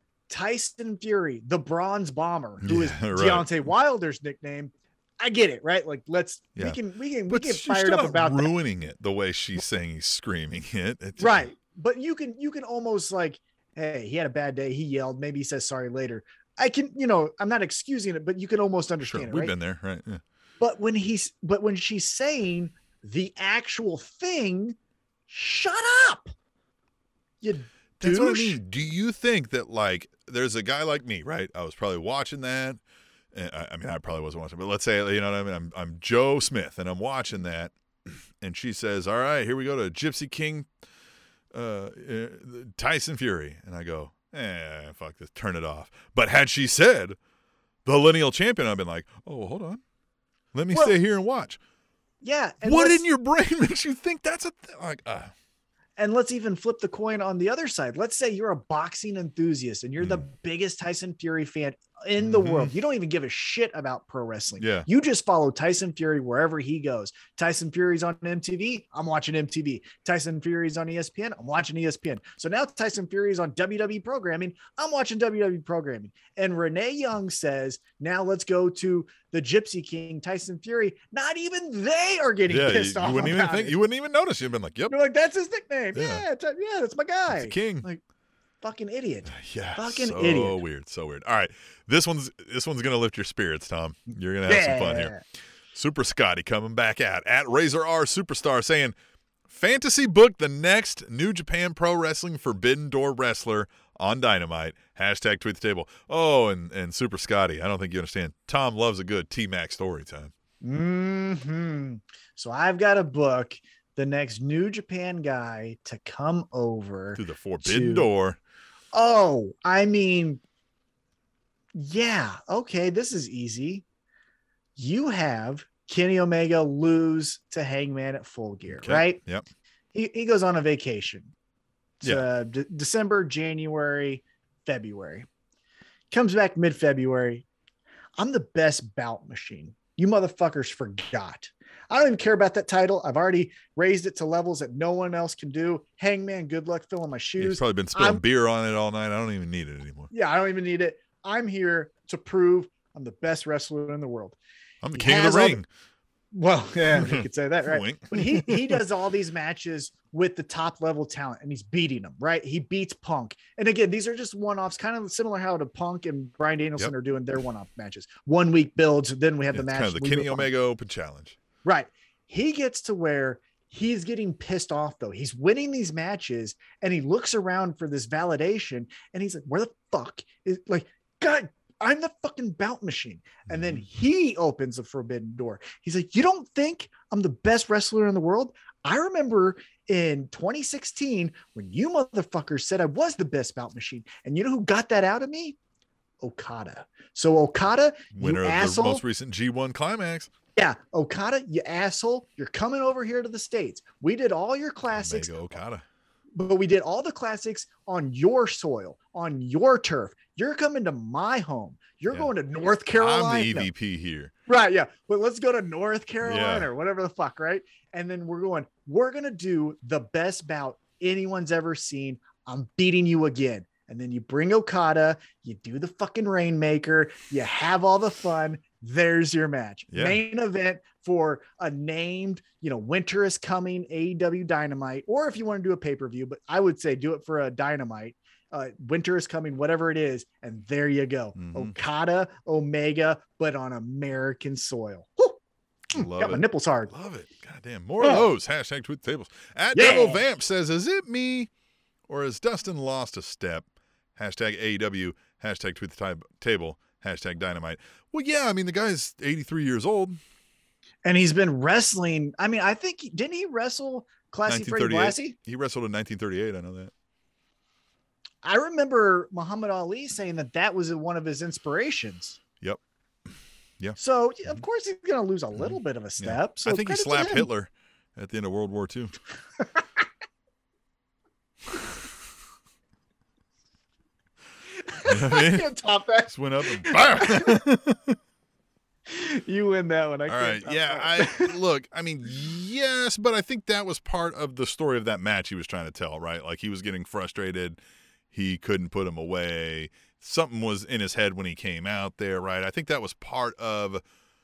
Tyson Fury, the Bronze Bomber, who Yeah, is right. Deontay Wilder's nickname, I get it, right? Like, let's Yeah. we can we can we But get she's fired still up not about that. ruining it the way she's saying he's screaming it. It's- Right. But you can you can almost like, hey, he had a bad day, he yelled, maybe he says sorry later. I can, you know, I'm not excusing it, but you can almost understand Sure, it, we've right? been there, right? Yeah. But when he's but when she's saying the actual thing, shut up. You That's what I douche. mean. Do you think that, like, there's a guy like me, right? I was probably watching that. And I, I mean, I probably wasn't watching, but let's say, you know what I mean? I'm, I'm Joe Smith, and I'm watching that, and she says, all right, here we go to Gypsy King uh, uh, Tyson Fury. And I go, eh, fuck this, turn it off. But had she said the lineal champion, I've been like, oh, hold on. Let me Well, stay here and watch. Yeah. And What let's- in your brain makes you think that's a thing? Like, uh, And let's even flip the coin on the other side. Let's say you're a boxing enthusiast and you're the biggest Tyson Fury fan in the Mhm. world. You don't even give a shit about pro wrestling. Yeah. You just follow Tyson Fury wherever he goes. Tyson Fury's on M T V. I'm watching M T V. Tyson Fury's on E S P N. I'm watching E S P N. So now Tyson Fury's on W W E programming. I'm watching W W E programming. And Renee Young says, now let's go to the Gypsy King, Tyson Fury. Not even they are getting yeah, you, pissed you off. wouldn't even about think, it. you wouldn't even notice. You've been like, yep, You're like, that's his nickname. Yeah. Yeah, Ty- yeah, that's my guy. it's a king. Like, fucking idiot. Yeah, Fucking so idiot. weird, so weird. All right, this one's this one's gonna lift your spirits, Tom. You're gonna have some fun here. Super Scotty coming back out at Razor R Superstar saying, fantasy book the next New Japan Pro Wrestling Forbidden Door wrestler on Dynamite. Hashtag tweet the table. Oh, and and Super Scotty, I don't think you understand. Tom loves a good T Mac story time. Hmm. So I've got a book the next New Japan guy to come over. Through the Forbidden To- Door. Oh, I mean, yeah. Okay, this is easy. You have Kenny Omega lose to Hangman at Full Gear, Okay, right? Yep. He, he goes on a vacation. It's, Yeah. uh, De- December, January, February. Comes back mid-February. I'm the best bout machine. You motherfuckers forgot. I don't even care about that title. I've already raised it to levels that no one else can do. Hangman, good luck filling my He's shoes. probably been spilling I'm- beer on it all night. I don't even need it anymore. Yeah, I don't even need it. I'm here to prove I'm the best wrestler in the world. I'm the He king of has the all ring. Well, yeah, you could say that, right? Wink. But he he does all these matches with the top level talent and he's beating them, right? He beats Punk. And again, these are just one-offs, kind of similar how to Punk and Bryan Danielson Yep. are doing their one-off matches. One week builds, then we have Yeah, the it's match. kind of the we Kenny move on. Omega Open Challenge. Right. He gets to where he's getting pissed off though. He's winning these matches and he looks around for this validation and he's like, where the fuck is like, God, I'm the fucking bout machine. And then he opens the forbidden door. He's like, you don't think I'm the best wrestler in the world? I remember in twenty sixteen when you motherfuckers said I was the best bout machine. And you know who got that out of me? Okada. So Okada, Winner you of asshole. the most recent G one climax. Yeah, Okada, you asshole. You're coming over here to the States. We did all your classics, Omega Okada. but we did all the classics on your soil, on your turf. You're coming to my home. You're Yeah. going to North Carolina. I'm the E V P here. Right. Yeah. But let's go to North Carolina Yeah. or whatever the fuck. Right. And then we're going, we're going to do the best bout anyone's ever seen. I'm beating you again. And then you bring Okada, you do the fucking Rainmaker, you have all the fun. There's your match. Yeah. Main event for a named, you know, Winter is Coming A E W Dynamite, or if you want to do a pay-per-view, but I would say do it for a Dynamite. Uh, Winter is Coming, whatever it is. And there you go. Mhm. Okada, Omega, but on American soil. Woo! Mm, Love got my it. nipples hard. Love it. God damn. More of Oh. those. Hashtag tweet the tables. At Yeah. Devil Vamp says, is it me or has Dustin lost a step? Hashtag A E W. Hashtag tweet the tab- table. Hashtag dynamite. Well, yeah. I mean, the guy's eighty-three years old. And he's been wrestling. I mean, I think, didn't he wrestle Classy Freddie Blassie? He wrestled in nineteen thirty-eight. I know that. I remember Muhammad Ali saying that that was one of his inspirations. Yep. Yeah. So, of course, he's going to lose a little bit of a Yeah. step. So I think he credit to slapped him. Hitler at the end of World War Two. know what I mean? can't top that. Just went up and bam. You win that one. I All can't right. top Yeah. that. I look. I mean, yes, but I think that was part of the story of that match he was trying to tell, right? Like he was getting frustrated. He couldn't put him away. Something was in his head when he came out there, right? I think that was part of,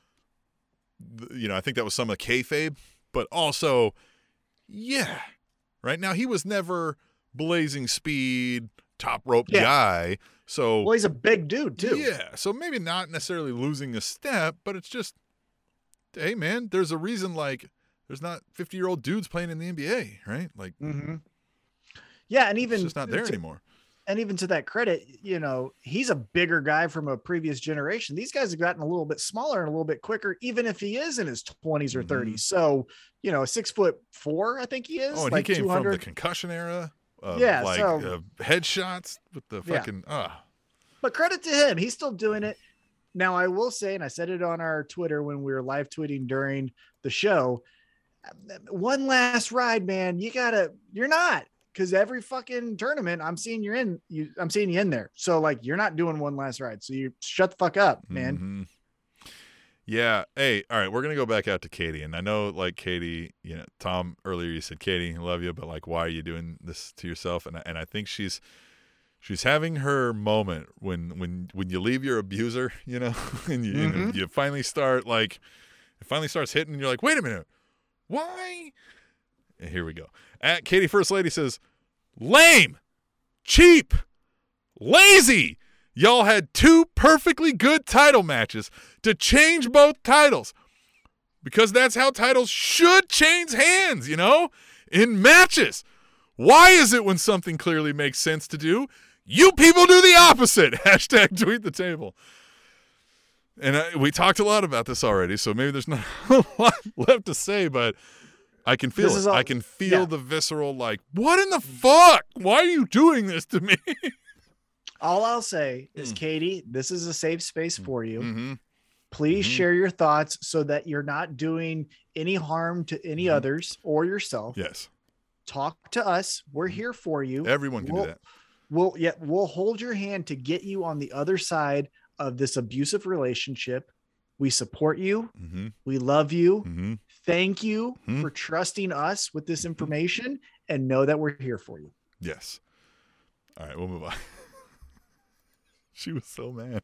you know, I think that was some of kayfabe, but also, yeah, right now he was never blazing speed, top rope Yeah. guy. So Well, he's a big dude too. yeah, so maybe not necessarily losing a step, but it's just, hey man, there's a reason like there's not fifty year old dudes playing in the N B A, right? Like, Mm-hmm. Yeah, and even it's just not there to, anymore. And even to that credit, you know, he's a bigger guy from a previous generation. These guys have gotten a little bit smaller and a little bit quicker, even if he is in his twenties or Mhm. thirties. So, you know, six foot four, I think he is. Oh, and like he came two from hundred. the concussion era. Of Yeah, like so- uh, headshots with the Yeah. fucking ah. But credit to him, he's still doing it. Now, I will say, and I said it on our Twitter when we were live tweeting during the show, one last ride, man. You gotta, you're not, because every fucking tournament I'm seeing you're in, you, I'm seeing you in there. So like, you're not doing one last ride. So you shut the fuck up, man. Mhm. Yeah. Hey, all right. We're gonna go back out to Katie, and I know, like Katie, you know, Tom earlier you said, Katie, I love you, but like, why are you doing this to yourself? And I, and I think she's she's having her moment when when when you leave your abuser, you know, and you Mhm. and you finally start like, it finally starts hitting, and you're like, wait a minute, why? And here we go. At Katie First Lady says, lame, cheap, lazy. Y'all had two perfectly good title matches to change both titles because that's how titles should change hands, you know, in matches. Why is it when something clearly makes sense to do, you people do the opposite? Hashtag tweet the table. And I, we talked a lot about this already, so maybe there's not a lot left to say, but I can feel This it. is all- I can feel yeah. the visceral, like, what in the fuck? Why are you doing this to me? All I'll say is, Mm. Katie, this is a safe space for you. Mm-hmm. Please Mhm. share your thoughts so that you're not doing any harm to any Mhm. others or yourself. Yes. Talk to us. We're here for you. Everyone can we'll, do that. We'll yeah, we'll hold your hand to get you on the other side of this abusive relationship. We support you. Mm-hmm. We love you. Mm-hmm. Thank you Mhm. for trusting us with this information and know that we're here for you. Yes. All right, we'll move on. She was so mad.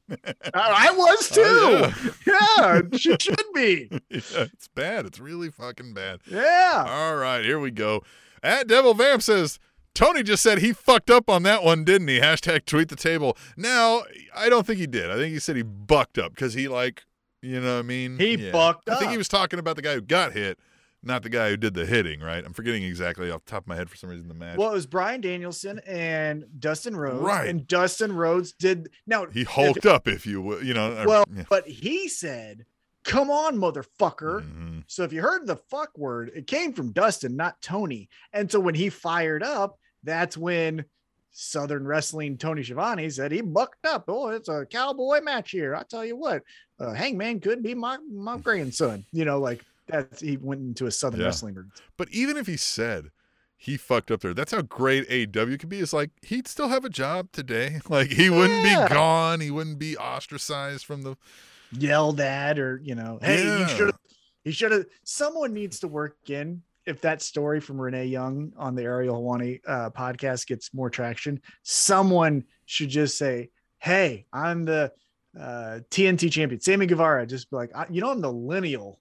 I was too. Oh, yeah, she should be. yeah, it's bad. It's really fucking bad. Yeah. All right, here we go. At Devil Vamp says, Tony just said he fucked up on that one, didn't he? Hashtag tweet the table. Now, I don't think he did. I think he said he bucked up because he, like, you know what I mean? He Yeah. bucked I think up. he was talking about the guy who got hit, not the guy who did the hitting, right? I'm forgetting exactly off the top of my head for some reason the match. Well, it was Brian Danielson and Dustin Rhodes. Right. And Dustin Rhodes did now. he hulked up, if you will, you know. or- Well, yeah. but he said, "Come on, motherfucker." Mhm. So if you heard the fuck word, it came from Dustin, not Tony. And so when he fired up, that's when Southern Wrestling Tony Schiavone said he bucked up. Oh, it's a cowboy match here. I tell you what, uh, Hangman could be my my grandson. You know, like that's he went into a Southern Yeah. Wrestling roots. But even if he said he fucked up there, that's how great A E W could be. It's like he'd still have a job today. Like he wouldn't Yeah. be gone. He wouldn't be ostracized from the. Yelled at, or you know, hey, Yeah. you should have. He should have. Someone needs to work in. If that story from Renee Young on the Ariel Helwani uh, podcast gets more traction, someone should just say, "Hey, I'm the uh, T N T champion." Sammy Guevara, just be like, I, "You know, I'm the lineal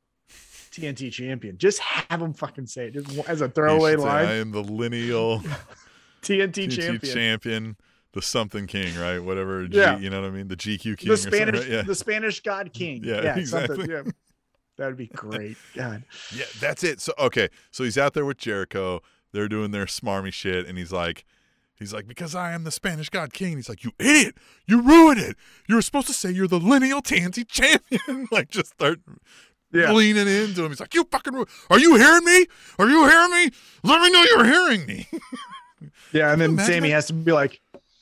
T N T champion." Just have him fucking say it just as a He throwaway should say, line. I am the lineal T N T T N T champion. champion, the something king, right? Whatever. G, Yeah. You know what I mean? The G Q king. The or something, Spanish, right? Yeah. the Spanish God King. Yeah, something, exactly. yeah. That'd be great. God. Yeah, that's it. So okay, so he's out there with Jericho. They're doing their smarmy shit, and he's like, he's like, because I am the Spanish God King. He's like, you idiot, you ruined it. You were supposed to say you're the lineal T N T champion. Like, just start Yeah. leaning into him. He's like, you fucking, ru- are you hearing me? Are you hearing me? Let me know you're hearing me. Yeah, and Can you then imagine Sammy that? has to be like,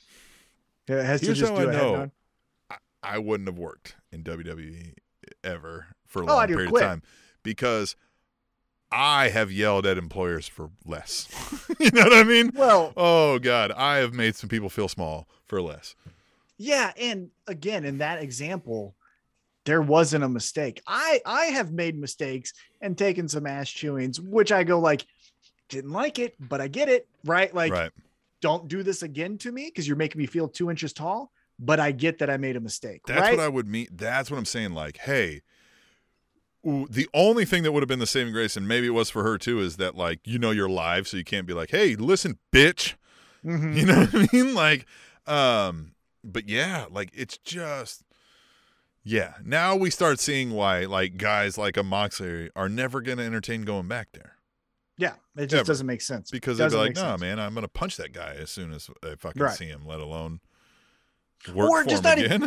yeah, it has Here's to just how do I a head know nod. I, I wouldn't have worked in W W E ever for a Oh, long I'd have period quit. of time because I have yelled at employers for less. You know what I mean? Well, Oh God, I have made some people feel small for less. Yeah, and again, in that example, there wasn't a mistake. I I have made mistakes and taken some ass chewings, which I go like, didn't like it, but I get it, right? Like, Right. don't do this again to me because you're making me feel two inches tall. But I get that I made a mistake. That's right? what I would mean. That's what I'm saying. Like, hey, ooh, the only thing that would have been the saving grace, and maybe it was for her too, is that like, you know, you're live, so you can't be like, hey, listen, bitch. Mhm. You know what I mean? Like, um, but yeah, like it's just, yeah. Now we start seeing why like guys like a Moxley are never going to entertain going back there. Yeah, it just Ever. doesn't make sense. Because they'd doesn't be like, make no, sense. man, I'm going to punch that guy as soon as if I can Right. see him, let alone work Or for just him not again.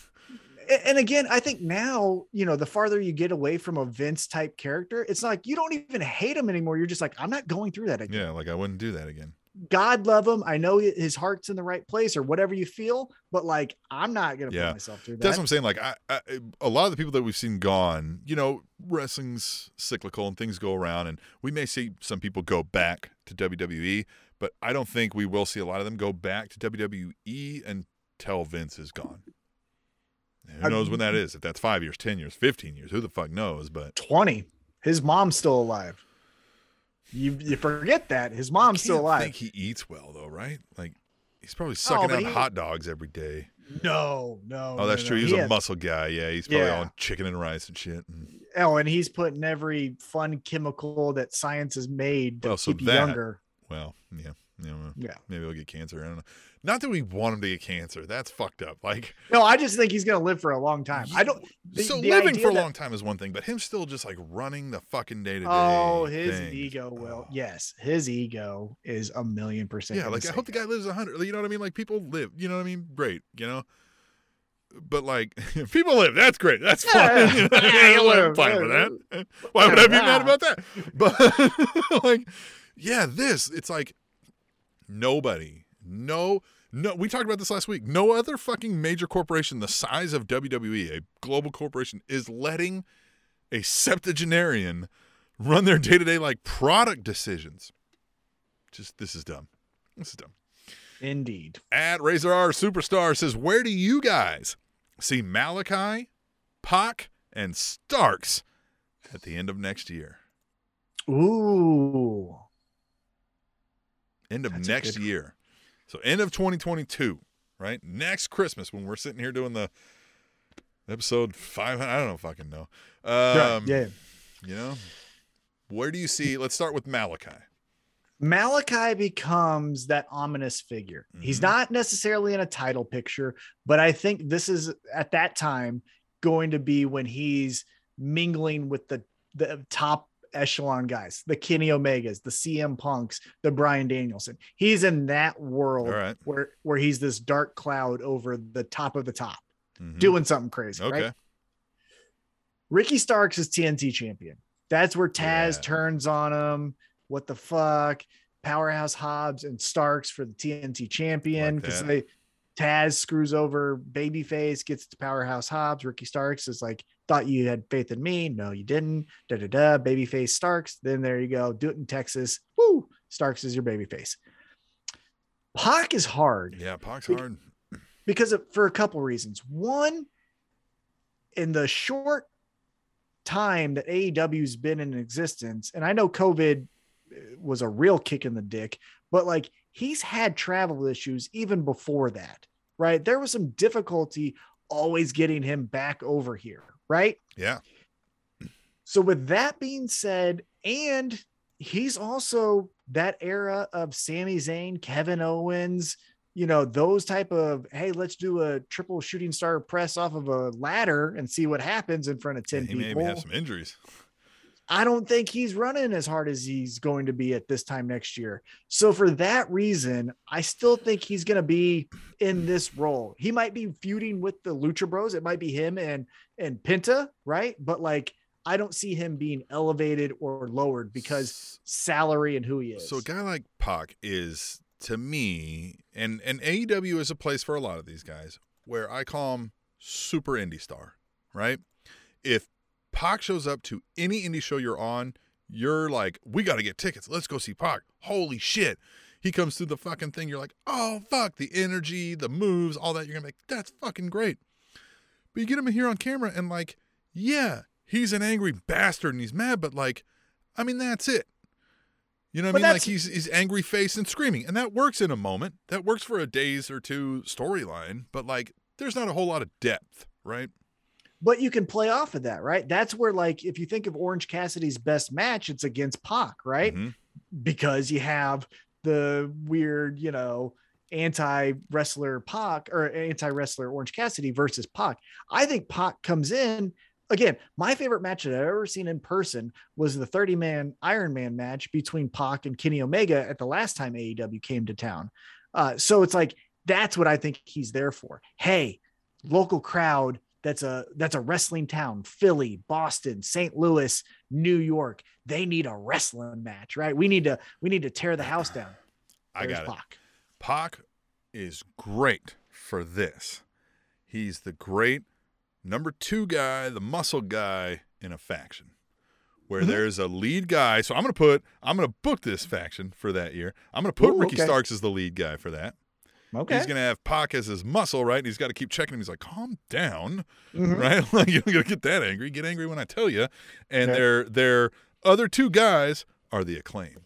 And again, I think now, you know, the farther you get away from a Vince type character, it's like you don't even hate him anymore. You're just like, I'm not going through that again. Yeah, like I wouldn't do that again. God love him. I know his heart's in the right place or whatever you feel, but like, I'm not going to Yeah. put myself through that. That's what I'm saying. Like, I, I, a lot of the people that we've seen gone, you know, wrestling's cyclical and things go around, and we may see some people go back to W W E, but I don't think we will see a lot of them go back to W W E until Vince is gone. Who knows when that is? If that's five years, ten years, fifteen years, who the fuck knows? But twenty. His mom's still alive. You you forget that his mom's still alive. I think he eats well though, right? Like he's probably sucking but out he- hot dogs every day. No, no. Oh, that's no, true. no. He's He a has- muscle guy. Yeah, he's probably Yeah. on chicken and rice and shit. And, Oh, and he's putting every fun chemical that science has made to Well, so keep you that- younger. well, yeah, yeah. well, Yeah. Maybe he'll get cancer. I don't know. Not that we want him to get cancer. That's fucked up. Like, No, I just think he's going to live for a long time. I don't. the- so the living idea for a that- long time is one thing, but him still just like running the fucking day to day. Oh, his ego will. Yes, his ego is a million percent. Yeah, gonna like I say hope the that. guy lives a hundred. You know what I mean? Like people live. You know what I mean? Great. You know. But like, if people live, that's great. That's Yeah, fine. yeah. You know, Yeah, you I'm live. fine with that. Why would I be mad about that? But like, yeah, this it's like nobody, no, no. We talked about this last week. No other fucking major corporation the size of W W E, a global corporation, is letting a septuagenarian run their day to day like product decisions. Just this is dumb. This is dumb. Indeed. At Razor R Superstar says, where do you guys see Malachi, Pac, and Starks at the end of next year? Ooh. End of That's a next good- year. So end of twenty twenty-two, right? Next Christmas when we're sitting here doing the episode five hundred. I don't know fucking know. Right, Um, yeah. You know, where do you see, let's start with Malachi. Malachi becomes that ominous figure. He's Mhm. not necessarily in a title picture, but I think this is at that time going to be when he's mingling with the, the top echelon guys, the Kenny Omegas, the C M Punks, the Bryan Danielson. He's in that world All right. where, where he's this dark cloud over the top of the top, Mhm. doing something crazy. Okay. Right? Ricky Starks is T N T champion. That's where Taz Yeah. turns on him. What the fuck? Powerhouse Hobbs and Starks for the T N T champion Like because that. they Taz screws over Babyface, gets to Powerhouse Hobbs. Ricky Starks is like, thought you had faith in me. No, you didn't. Da da da. Babyface Starks. Then there you go. Do it in Texas. Woo! Starks is your babyface. Pac is hard Yeah, Pac's Bec- hard. because of, for a couple reasons. One, in the short time that A E W's been in existence, and I know COVID was a real kick in the dick, but like he's had travel issues even before that, right? There was some difficulty always getting him back over here, right? Yeah. So with that being said, and he's also that era of Sami Zayn, Kevin Owens, you know, those type of, hey, let's do a triple shooting star press off of a ladder and see what happens in front of ten He may people. have some injuries. I don't think he's running as hard as he's going to be at this time next year. So for that reason, I still think he's going to be in this role. He might be feuding with the Lucha Bros. It might be him and, and Penta, right? But like, I don't see him being elevated or lowered because salary and who he is. So a guy like Pac is, to me, and, and A E W is a place for a lot of these guys where I call him super indie star, right? If Pac shows up to any indie show you're on, you're like, we got to get tickets. Let's go see Pac. Holy shit. he comes through the fucking thing. You're like, oh, fuck, the energy, the moves, all that. You're going to be like, that's fucking great. But you get him here on camera and like, yeah, he's an angry bastard and he's mad, but like, I mean, that's it. You know what I mean? Like he's he's angry faced and screaming. And that works in a moment. That works for a days or two storyline. But like, there's not a whole lot of depth, right? But you can play off of that, right? That's where, like, if you think of Orange Cassidy's best match, it's against Pac, right? Mm-hmm. Because you have the weird, you know, anti-wrestler Pac or anti-wrestler Orange Cassidy versus Pac. I think Pac comes in. Again, my favorite match that I've ever seen in person was the thirty-man Iron Man match between Pac and Kenny Omega at the last time A E W came to town. Uh, so it's like, that's what I think he's there for. Hey, local crowd, that's a that's a wrestling town, Philly, Boston, Saint Louis, New York. They need a wrestling match, right? We need to we need to tear the house down. I There's got it. Pac. Pac is great for this. He's the great number two guy, the muscle guy in a faction where mm-hmm. there's a lead guy. So I'm going to put, I'm going to book this faction for that year. I'm going to put Ooh, Ricky okay. Starks as the lead guy for that. Okay. He's going to have Pac as his muscle, right? And he's got to keep checking him. He's like, calm down, mm-hmm. right? Like, you don't got to get that angry. Get angry when I tell you. And okay. their, their other two guys are the Acclaimed.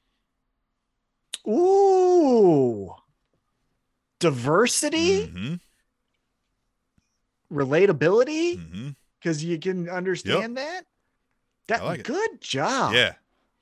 Ooh. Diversity. Mm-hmm. Relatability, because mm-hmm. you can understand yep. that. That like good it. job. Yeah.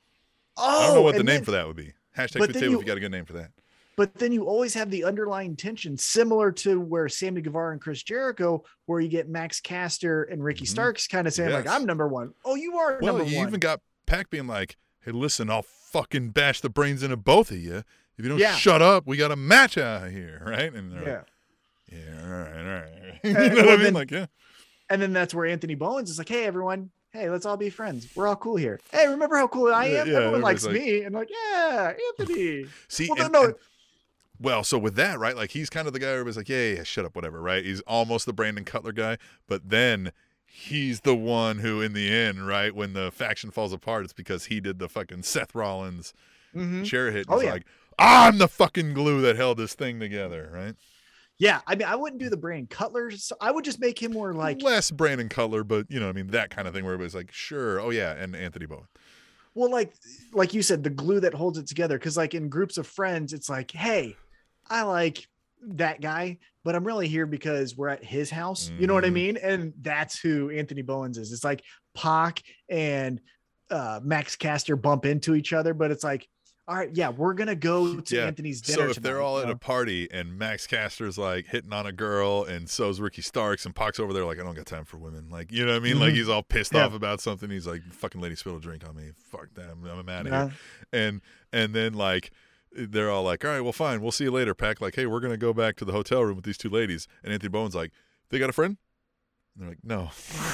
Oh, I don't know what the name then, for that would be. Hashtag tweet the table you, if you got a good name for that. But then you always have the underlying tension, similar to where Sammy Guevara and Chris Jericho, where you get Max Caster and Ricky mm-hmm. Starks kind of saying yes. like, "I'm number one." Oh, you are well, number you one. Even got Pac being like, "Hey, listen, I'll fucking bash the brains into both of you if you don't yeah. shut up. We got a match out here, right?" And they're yeah, like, yeah, all right, all right. Uh, you know well, what I mean? then, like, yeah. And then that's where Anthony Bowens is like, "Hey, everyone. Hey, let's all be friends. We're all cool here. Hey, remember how cool I am? Yeah, Everyone likes like, me." And like, yeah, Anthony. See, well, and, no, and, well, so with that, right? Like he's kind of the guy who was like, yeah, yeah, yeah, shut up, whatever, right? He's almost the Brandon Cutler guy, but then he's the one who, in the end, right, when the faction falls apart, it's because he did the fucking Seth Rollins mm-hmm. chair hit. Oh, he's yeah. like, I'm the fucking glue that held this thing together, right? Yeah, I mean, I wouldn't do the Brandon Cutler. So I would just make him more like less Brandon Cutler, but you know, I mean, that kind of thing where it was like, sure, oh yeah, and Anthony Bowen. Well, like, like you said, the glue that holds it together. Because like in groups of friends, it's like, hey, I like that guy, but I'm really here because we're at his house. Mm-hmm. You know what I mean? And that's who Anthony Bowens is. It's like Pac and uh, Max Caster bump into each other, but it's like, all right, yeah, we're gonna go to yeah. Anthony's dinner. So if tonight, they're all you at know? a party and Max Caster's like hitting on a girl, and so's Ricky Starks, and Pac's over there like, I don't got time for women. Like, you know what I mean? Mm-hmm. Like he's all pissed yeah. off about something. He's like, fucking lady spilled a drink on me. Fuck that. I'm, I'm out of yeah. here. And and then like they're all like, all right, well, fine, we'll see you later, Pac. Like, hey, we're gonna go back to the hotel room with these two ladies. And Anthony Bowen's like, they got a friend? And they're like, no.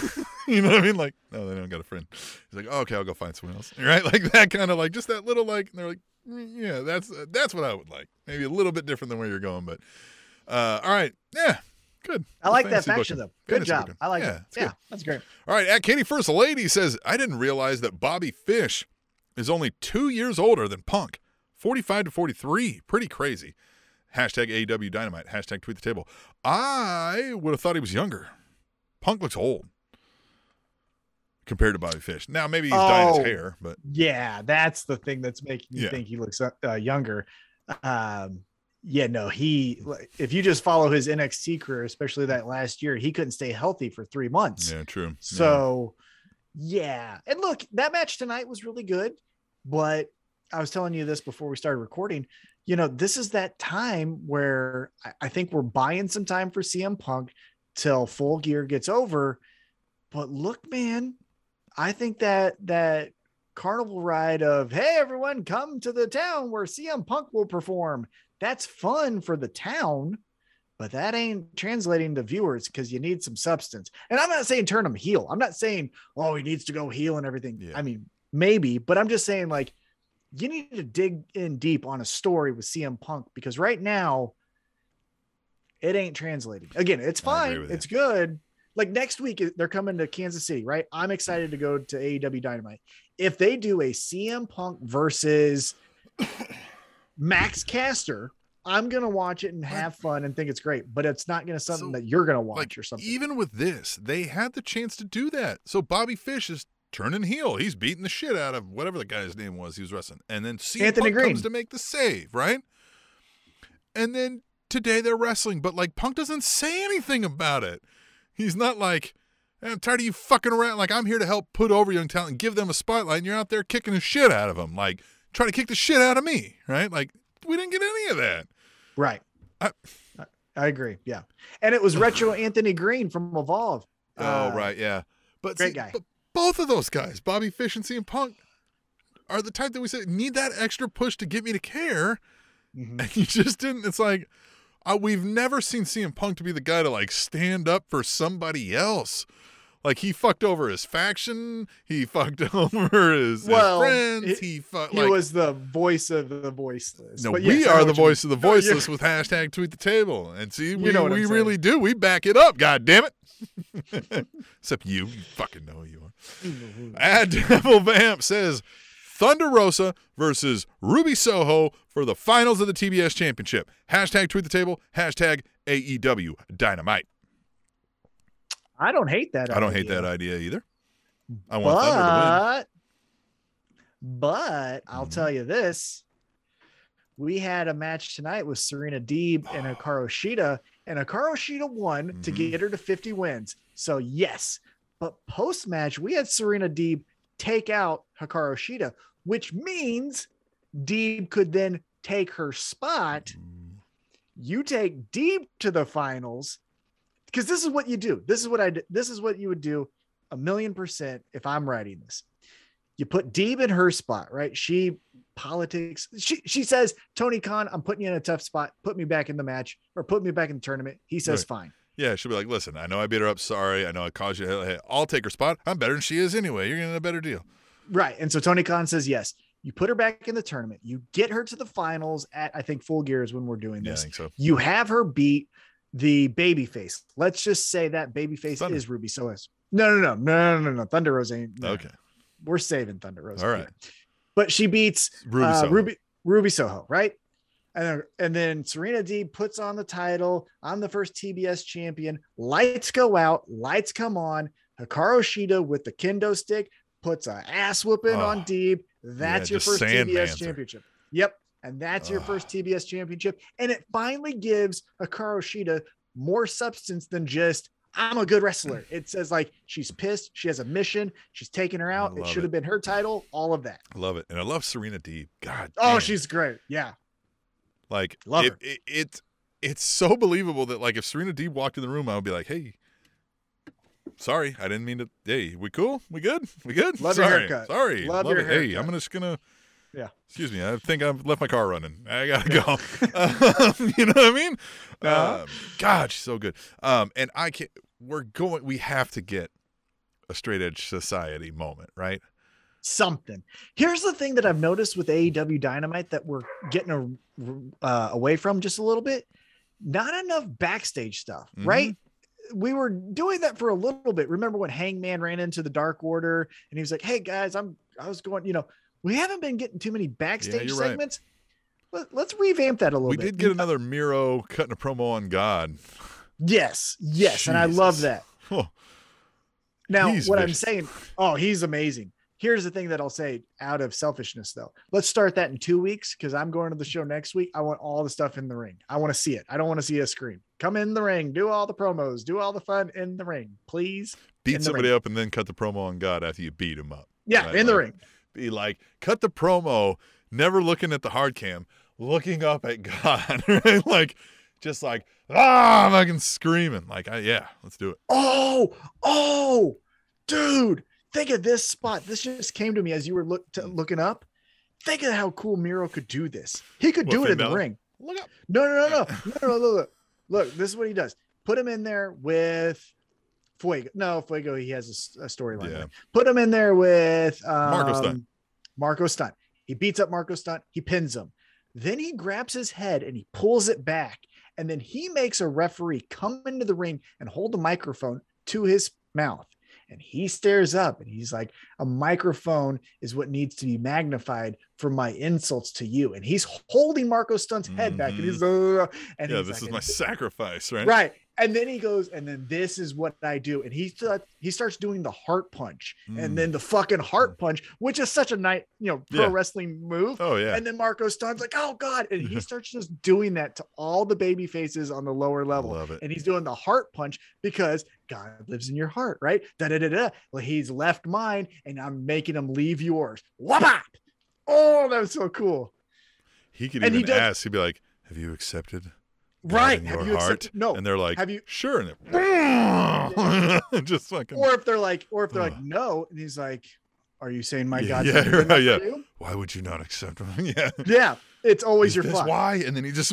You know what I mean? Like, no, they don't got a friend. He's like, oh, okay, I'll go find someone else. Right? Like that kind of like just that little like. And they're like, yeah, that's uh, that's what I would like. Maybe a little bit different than where you're going, but uh, all right, yeah, good. I like that faction though. Good fantasy job. booking. I like yeah, it. Yeah, good. That's great. All right, at Katie First Lady says, I didn't realize that Bobby Fish is only two years older than Punk, forty-five to forty-three. Pretty crazy. Hashtag A E W Dynamite. Hashtag Tweet the Table. I would have thought he was younger. Punk looks old compared to Bobby Fish. Now, maybe he's oh, dyeing his hair, but yeah, that's the thing that's making you yeah. think he looks uh, younger. Um, yeah, no, he, if you just follow his N X T career, especially that last year, he couldn't stay healthy for three months. Yeah, true. So, yeah. yeah. And look, that match tonight was really good, but I was telling you this before we started recording. You know, this is that time where I think we're buying some time for C M Punk till Full Gear gets over. But look, man, I think that that carnival ride of, hey, everyone, come to the town where C M Punk will perform. That's fun for the town, but that ain't translating to viewers because you need some substance. And I'm not saying turn him heel. I'm not saying, oh, he needs to go heel and everything. Yeah. I mean, maybe, but I'm just saying, like, you need to dig in deep on a story with C M Punk because right now it ain't translating. Again, it's fine. It's you. good. Like next week, they're coming to Kansas City, right? I'm excited to go to A E W Dynamite. If they do a C M Punk versus Max Caster, I'm going to watch it and have fun and think it's great, but it's not going to something so, that you're going to watch like, or something. Even with this, they had the chance to do that. So Bobby Fish is turning heel. He's beating the shit out of whatever the guy's name was he was wrestling. And then C M Punk comes to make the save, right? And then today they're wrestling, but like Punk doesn't say anything about it. He's not like, I'm tired of you fucking around. Like, I'm here to help put over young talent and give them a spotlight, and you're out there kicking the shit out of them. Like, trying to kick the shit out of me, right? Like, we didn't get any of that. Right. I, I agree. Yeah. And it was retro Anthony Green from Evolve. Oh, uh, right. Yeah. But, great see, guy. But both of those guys, Bobby Fish and C M Punk, are the type that we say need that extra push to get me to care. Mm-hmm. And you just didn't. It's like, uh, we've never seen C M Punk to be the guy to like stand up for somebody else. Like, he fucked over his faction. He fucked over his, well, his friends. It, he fucked. He like, was the voice of the voiceless. No, but we yes, are the voice mean. of the voiceless with hashtag tweet the table. And see, we, you know what we I'm really saying. do. We back it up. God damn it. Except you. You fucking know who you are. Ad Devil Vamp says Thunder Rosa versus Ruby Soho for the finals of the T B S Championship. Hashtag tweet the table. Hashtag A E W Dynamite. I don't hate that. I don't idea. hate that idea either. I want but, Thunder to win. But I'll mm-hmm. tell you this. We had a match tonight with Serena Deeb and Hikaru Shida, and Hikaru Shida won mm-hmm. to get her to fifty wins. So yes, but post-match, we had Serena Deeb take out Hikaru Shida, which means Deeb could then take her spot. Mm-hmm. You take Deeb to the finals. Because this is what you do. This is what I. This is what you would do, a million percent. If I'm writing this, you put Deeb in her spot, right? She politics. She she says, Tony Khan, I'm putting you in a tough spot. Put me back in the match, or put me back in the tournament. He says, right. Fine. Yeah, she'll be like, listen, I know I beat her up. Sorry, I know I caused you. Hey, I'll take her spot. I'm better than she is anyway. You're getting a better deal, right? And so Tony Khan says, yes. You put her back in the tournament. You get her to the finals at I think Full Gear is when we're doing this. Yeah, I think so. You have her beat the babyface. Let's just say that babyface Thunder. is Ruby Soho. No, no, no, no, no, no. Thunder Rose ain't. No. Okay. We're saving Thunder Rose. All right. Here. But she beats Ruby, uh, Soho. Ruby, Ruby Soho, right? And then, and then Serena Deeb puts on the title. I'm the first T B S champion. Lights go out. Lights come on. Hikaru Shida with the kendo stick puts a ass whooping oh. on Deeb. That's yeah, your first T B S Mancer. championship. Yep. And that's your oh. first T B S championship. And it finally gives Hikaru Shida more substance than just, I'm a good wrestler. It says like, she's pissed. She has a mission. She's taking her out. It should have been her title. All of that. I love it. And I love Serena Deeb. God. Oh, damn. she's great. Yeah. Like love it, her. It, it, it, it's so believable that like if Serena Deeb walked in the room, I would be like, hey, sorry. I didn't mean to. Hey, we cool? We good? We good? Love sorry. your haircut. Sorry. Love, love your it. haircut. Hey, I'm just going to. Yeah. Excuse me. I think I've left my car running. I gotta go. um, you know what I mean? Uh-huh. Um, God, she's so good. Um, and I can't. We're going. We have to get a Straight Edge Society moment, right? Something. Here's the thing that I've noticed with A E W Dynamite that we're getting a, uh, away from just a little bit. Not enough backstage stuff, mm-hmm. right? We were doing that for a little bit. Remember when Hangman ran into the Dark Order and he was like, "Hey guys, I'm. I was going. You know." We haven't been getting too many backstage yeah, segments. Right. Let, let's revamp that a little we bit. We did get another Miro cutting a promo on God. Yes, yes, Jesus. And I love that. Oh, now, what vicious. I'm saying, oh, he's amazing. Here's the thing that I'll say out of selfishness, though. Let's start that in two weeks because I'm going to the show next week. I want all the stuff in the ring. I want to see it. I don't want to see a screen. Come in the ring, do all the promos, do all the fun in the ring, please. Beat somebody ring. up and then cut the promo on God after you beat him up. Yeah, right? in the like, ring. Be like, cut the promo, never looking at the hard cam, looking up at God, right? Like, just like, ah, fucking screaming. Like, I, yeah, let's do it. Oh, oh, dude, think of this spot. This just came to me as you were look to, looking up. Think of how cool Miro could do this. He could what, do it in the ring. Look up. No, no, no, no, no, no, look, look, look. This is what he does. Put him in there with Fuego. No, Fuego, he has a, a storyline. Yeah. Put him in there with um, Marco Stunt. Marco Stunt. He beats up Marco Stunt. He pins him. Then he grabs his head and he pulls it back. And then he makes a referee come into the ring and hold the microphone to his mouth. And he stares up and he's like, a microphone is what needs to be magnified for my insults to you. And he's holding Marco Stunt's head mm-hmm. back and he's, uh, and yeah, he's this like, is my sacrifice, right? Right. And then he goes, and then this is what I do. And he st- he starts doing the heart punch mm. and then the fucking heart punch, which is such a nice, you know, pro yeah. wrestling move. Oh, yeah. And then Marco Stunt's like, oh, God. And he starts just doing that to all the baby faces on the lower level. Love it. And he's doing the heart punch because God lives in your heart, right? Da da da da. Well, he's left mine and I'm making him leave yours. Wabop! Oh, that was so cool. He could and even he does- ask, he'd be like, have you accepted? God right. in Have your you heart? accepted? No. And they're like, have you sure. And they're just fucking. Or if they're like, or if they're like, no. And he's like, are you saying my yeah, God? Yeah, right, yeah. Why would you not accept him? yeah. Yeah. It's always Is your this fault. why? And then he just.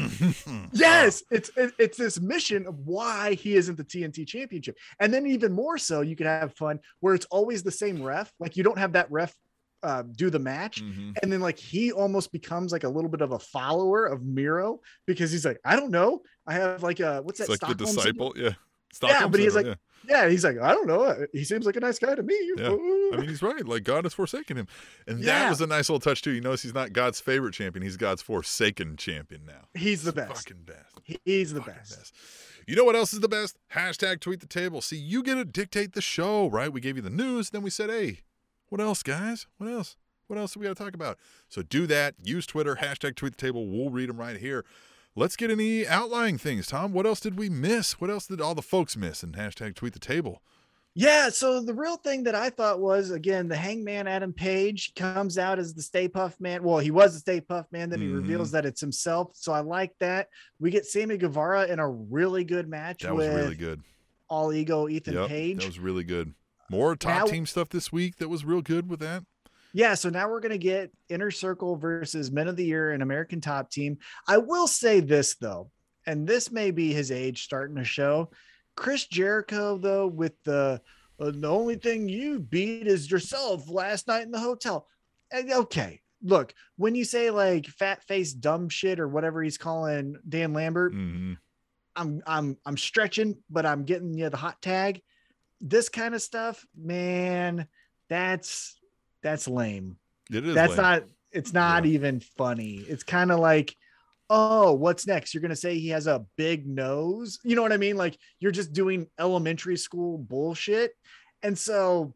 yes. It's, it, it's this mission of why he isn't the T N T championship. And then even more so, you could have fun where it's always the same ref. Like you don't have that ref Uh, do the match mm-hmm. and then like he almost becomes like a little bit of a follower of Miro because he's like, I don't know, I have like a what's that it's like Stockholm the disciple syndrome? yeah Stockholm yeah but he's like yeah. yeah he's like, I don't know, he seems like a nice guy to me. yeah. I mean, he's right, like God has forsaken him, and yeah. that was a nice little touch too. You notice he's not God's favorite champion, he's God's forsaken champion now. He's the best. Fucking best. He's the fucking best. best. You know what else is the best? Hashtag tweet the table. See, you get to dictate the show, right? We gave you the news, then we said, hey, what else, guys? What else? What else do we got to talk about? So do that. Use Twitter, hashtag tweet the table. We'll read them right here. Let's get any outlying things, Tom. What else did we miss? What else did all the folks miss in hashtag tweet the table? Yeah, so the real thing that I thought was, again, the Hangman Adam Page comes out as the Stay Puft Man. Well, he was the Stay Puft Man, then he mm-hmm. reveals that it's himself. So I like that. We get Sammy Guevara in a really good match. That with was really good. All Ego Ethan yep, Page. That was really good. More top now, team stuff this week that was real good with that. Yeah, so now we're going to get Inner Circle versus Men of the Year and American Top Team. I will say this, though, and this may be his age starting to show. Chris Jericho, though, with the uh, the only thing you beat is yourself last night in the hotel. And, okay, look, when you say like fat face dumb shit or whatever he's calling Dan Lambert, mm-hmm. I'm I'm I'm stretching, but I'm getting you the hot tag. This kind of stuff, man, that's that's lame. It is. That's lame. not. It's not yeah. even funny. It's kind of like, oh, what's next? You're gonna say he has a big nose. You know what I mean? Like you're just doing elementary school bullshit. And so,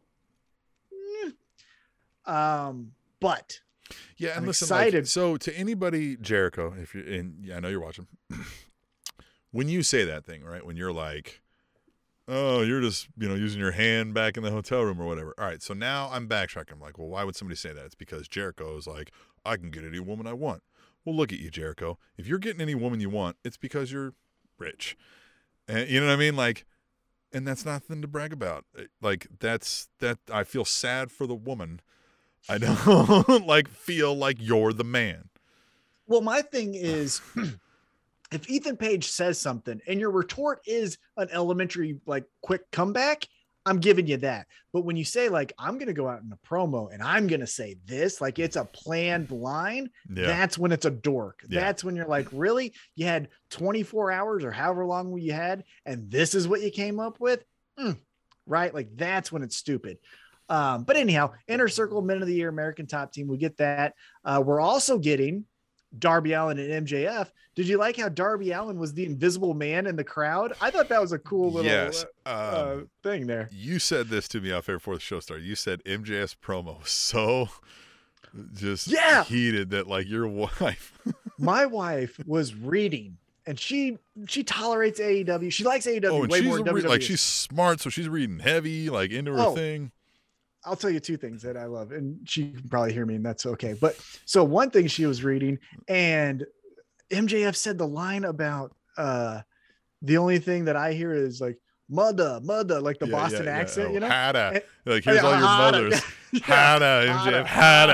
eh, um, but yeah, and I'm listen, excited. Like, so to anybody, Jericho, if you're in, yeah, I know you're watching. When you say that thing, right? When you're like, oh, you're just, you know, using your hand back in the hotel room or whatever. All right, so now I'm backtracking. I'm like, well, why would somebody say that? It's because Jericho is like, I can get any woman I want. Well, look at you, Jericho. If you're getting any woman you want, it's because you're rich. And you know what I mean? Like, and that's nothing to brag about. Like, that's, that, I feel sad for the woman. I don't, like, feel like you're the man. Well, my thing is... if Ethan Page says something and your retort is an elementary, like quick comeback, I'm giving you that. But when you say like, I'm going to go out in a promo and I'm going to say this, like it's a planned line. Yeah. That's when it's a dork. Yeah. That's when you're like, really? You had twenty-four hours or however long you had, and this is what you came up with. Mm, right. Like that's when it's stupid. Um, but anyhow, Inner Circle, Men of the Year, American Top Team. We get that. Uh, we're also getting Darby Allin and M J F. Did you like how Darby Allin was the invisible man in the crowd? I thought that was a cool little yes. uh, uh, um, thing there. You said this to me off air before the show started. You said M J F's promo was so just yeah. heated that like your wife. My wife was reading and she she tolerates A E W. She likes A E W oh, and way she's more than re- W W E. like she's smart, so she's reading heavy, like into her oh. thing. I'll tell you two things that I love, and she can probably hear me, and that's okay. But so one thing she was reading, and M J F said the line about uh, the only thing that I hear is like mother, mother, like the yeah, Boston yeah, yeah. accent, oh, you know? Hada. And, like here's yeah, all your Hada. mothers. Yeah. Hada, M J F,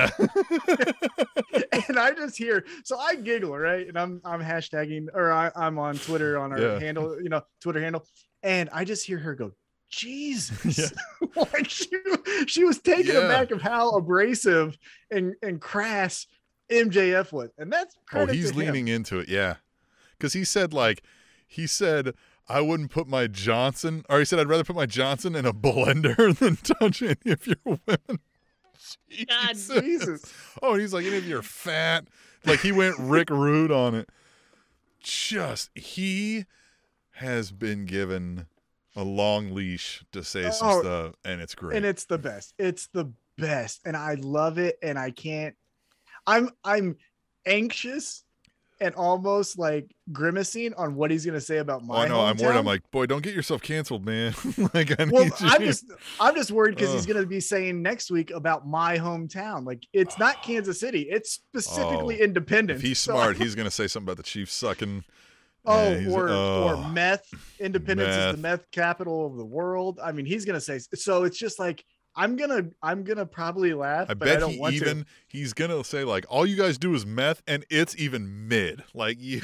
Hada. And I just hear, so I giggle, right? And I'm I'm hashtagging, or I, I'm on Twitter on our yeah. handle, you know, Twitter handle, and I just hear her go, Jesus. Yeah. Like she, she was taken yeah. aback of how abrasive and, and crass M J F was. And that's oh, he's leaning him. into it. Yeah. Cause he said like, he said, I wouldn't put my Johnson, or he said, I'd rather put my Johnson in a blender than touch any of your women. God, Jesus. Oh, and he's like, any of your fat. Like, he went Rick Rude on it. Just, he has been given a long leash to say some Oh, stuff, and it's great. And it's the best. It's the best. And I love it. And I can't, I'm, I'm anxious and almost like grimacing on what he's going to say about my Oh, I know. hometown. I'm worried. I'm like, boy, don't get yourself canceled, man. Like, I well, need you. I'm just, I'm just worried because Ugh. he's going to be saying next week about my hometown. Like, it's not Kansas City. It's specifically Oh, Independence. If he's So smart, I- he's going to say something about the Chiefs sucking. Oh, Yeah, he's- or oh. or meth. Independence Meth. is the meth capital of the world. I mean, he's gonna say so. It's just like I'm gonna I'm gonna probably laugh, I but I bet don't he want even to. he's gonna say like, all you guys do is meth, and it's even mid. Like you,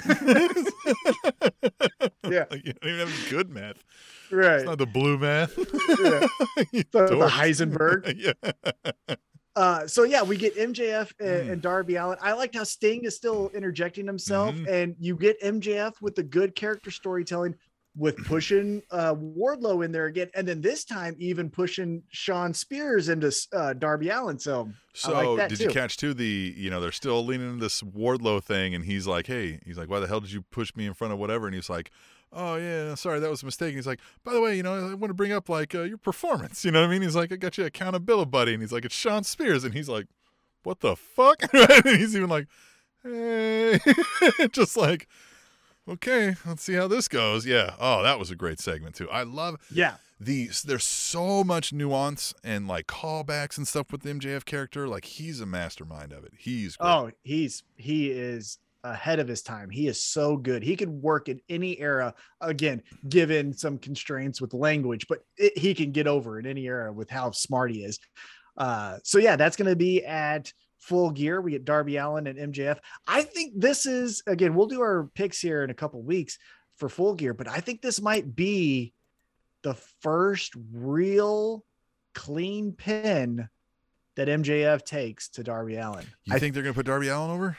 Yeah. like, you don't even have good meth. Right. It's not the blue meth. Yeah. You The, the dorks. Heisenberg. Yeah. Uh, so yeah, we get M J F and, Mm. and Darby Allin. I liked how Sting is still interjecting himself, Mhm. and you get M J F with the good character storytelling, with pushing uh, Wardlow in there again, and then this time even pushing Sean Spears into uh, Darby Allin. So, So I like that did too. you catch too the you know they're still leaning into this Wardlow thing, and he's like, hey, he's like, why the hell did you push me in front of whatever? And he's like, oh yeah, sorry, that was a mistake. And he's like, by the way, you know, I want to bring up like uh, your performance. You know what I mean? He's like, I got you accountability buddy, and he's like, it's Sean Spears, and he's like, what the fuck? And he's even like, hey, just like, okay, let's see how this goes. Yeah. Oh, that was a great segment too. I love yeah, these. There's so much nuance and like callbacks and stuff with the M J F character. Like, he's a mastermind of it. He's great. oh, he's he is ahead of his time. He is so good. He could work in any era. Again, given some constraints with language, but it, he can get over in any era with how smart he is. Uh, so yeah, that's going to be at Full Gear. We get Darby Allin and M J F. I think this is, again, we'll do our picks here in a couple weeks for Full Gear, but I think this might be the first real clean pin that M J F takes to Darby Allin. You I think they're gonna put Darby Allin over?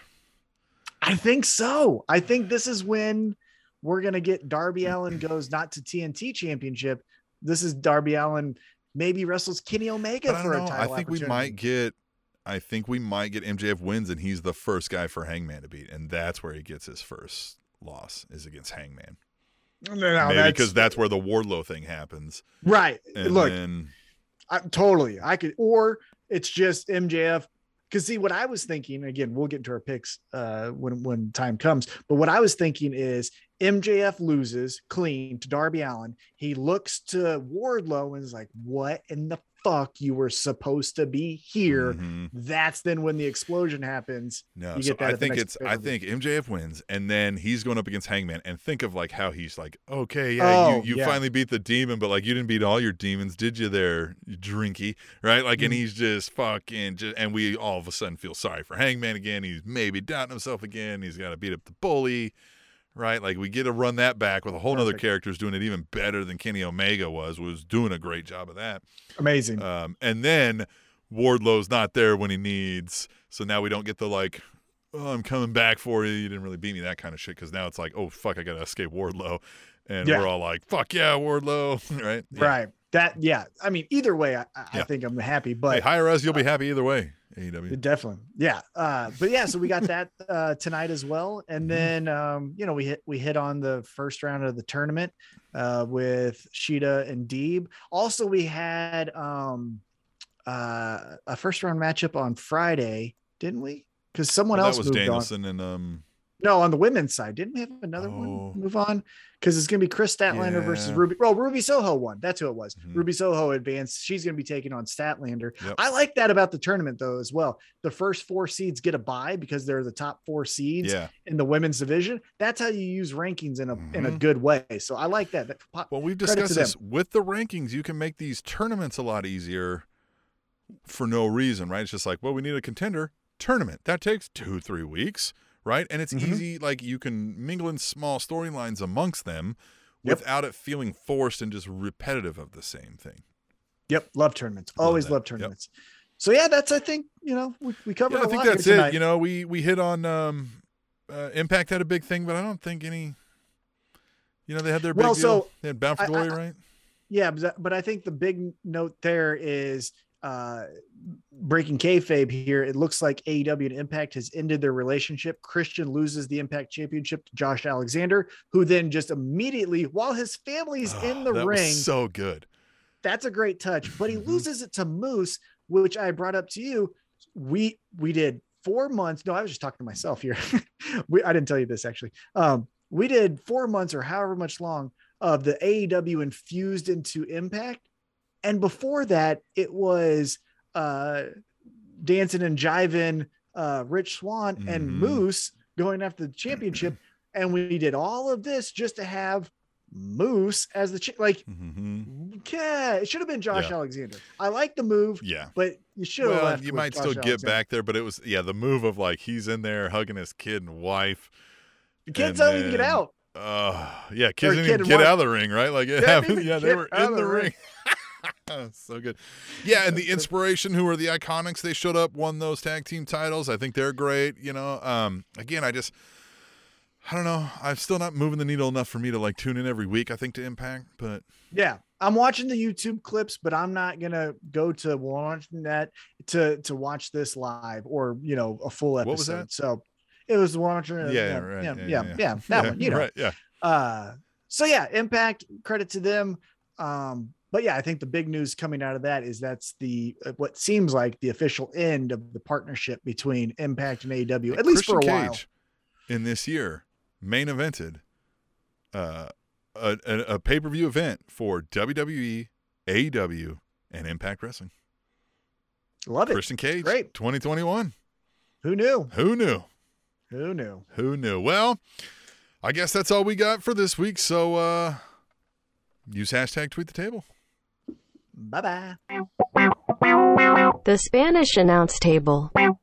I think so. I think this is when we're going to get Darby Allin goes not to T N T championship. This is Darby Allin maybe wrestles Kenny Omega But I for don't a know. title I think we opportunity. might get. I think we might get M J F wins, and he's the first guy for Hangman to beat, and that's where he gets his first loss is against Hangman. No, no, Maybe that's, because that's where the Wardlow thing happens. right. And Look, then, I, totally. I could, or it's just M J F. Because see, what I was thinking, again, we'll get into our picks uh, when when time comes. But what I was thinking is M J F loses clean to Darby Allin. He looks to Wardlow and is like, "What in the fuck? You were supposed to be here." Mhm. That's then when the explosion happens. No, You so get that I at the think next it's. I pay-per-view. think M J F wins, and then he's going up against Hangman. And think of like how he's like, okay, yeah, Oh, you, you yeah. finally beat the demon, but like you didn't beat all your demons, did you? There, you drinky, right? Like, and Mhm. he's just fucking, just, and we all of a sudden feel sorry for Hangman again. He's maybe doubting himself again. He's got to beat up the bully, right? Like we get to run that back with a whole other Perfect. character's doing it even better than Kenny Omega was. Was doing a great job of that. Amazing. Um, and then Wardlow's not there when he needs. So now we don't get the like, oh, I'm coming back for you. You didn't really beat me, that kind of shit. Because now it's like, oh, fuck, I got to escape Wardlow. And Yeah. we're all like, fuck yeah, Wardlow. Right? Yeah. Right. That, yeah. I mean, either way, I, I Yeah. think I'm happy, Hey, but hire us. You'll be happy either way. A E W. definitely. Yeah. Uh, but yeah, so we got that uh, tonight as well. And Mhm. then, um, you know, we hit, we hit on the first round of the tournament uh, with Sheeta and Deeb. Also, we had um, uh, a first round matchup on Friday, didn't we? Because someone Well, else that was moved on. Danielson and um. No, on the women's side, didn't we have another Oh. one move on? Because it's going to be Chris Statlander versus Yeah. Ruby. Well, Ruby Soho won. That's who it was. Mhm. Ruby Soho advanced. She's going to be taking on Statlander. Yep. I like that about the tournament, though, as well. The first four seeds get a bye because they're the top four seeds Yeah. in the women's division. That's how you use rankings in a in a Mhm. good way. So I like that. That- Well, we've Credit to discussed this with the rankings. You can make these tournaments a lot easier for no reason, right? It's just like, well, we need a contender tournament. That takes two, three weeks, right? And it's Mhm. easy. Like you can mingle in small storylines amongst them Yep. without it feeling forced and just repetitive of the same thing. Yep, love tournaments. Love Always that. love Yep. tournaments. So yeah, that's I think you know we, we covered. Yeah, I a think lot that's here it. tonight. You know, we we hit on um, uh, Impact had a big thing, but I don't think any You know, they had their big Well, deal. so They had Bound for I- Glory, I- right? Yeah, but, but I think the big note there is uh, breaking kayfabe here. It looks like A E W and Impact has ended their relationship. Christian loses the Impact Championship to Josh Alexander, who then just immediately, while his family's Oh, in the that ring, was so good. that's a great touch. But he Mhm. loses it to Moose, which I brought up to you. We we did four months. No, I was just talking to myself here. we I didn't tell you this actually. Um, we did four months or however much long of the A E W infused into Impact. And before that, it was uh, dancing and jiving uh, Rich Swann Mhm. and Moose going after the championship. And we did all of this just to have Moose as the cha- like, Mm-hmm. yeah, it should have been Josh Yeah. Alexander. I like the move, Yeah. but you should have Well, left. you with might Josh still get Alexander. back there, but it was, yeah, the move of like he's in there hugging his kid and wife. The kids and don't even get then- out. Uh, yeah, kids Or didn't kid even and get wife. out of the ring, right? Like it Didn't happened. even Yeah, they get were out in of the the ring. ring. So good. Yeah, and the Inspiration, who are the Iconics, they showed up, won those tag team titles. I think they're great. You know, um, again, I just, I don't know. I'm still not moving the needle enough for me to like tune in every week, I think, to Impact. But Yeah, I'm watching the YouTube clips, but I'm not gonna go to watching that to to watch this live or you know a full episode. What was that? So it was watching. yeah, uh, yeah, yeah, right. yeah, Yeah, yeah, yeah, yeah, that Yeah, one. You know, right? Yeah. Uh, so yeah, Impact, credit to them. Um, but yeah, I think the big news coming out of that is that's the uh, what seems like the official end of the partnership between Impact and A E W, at least Christian for a while. Cage in this year main evented uh, a, a, a pay-per-view event for W W E, A E W, and Impact Wrestling. Love it. Christian Cage, Great. twenty twenty-one. Who knew? Who knew? Who knew? Who knew? Well, I guess that's all we got for this week. So uh, use hashtag tweet the table. Bye bye. The Spanish announce table.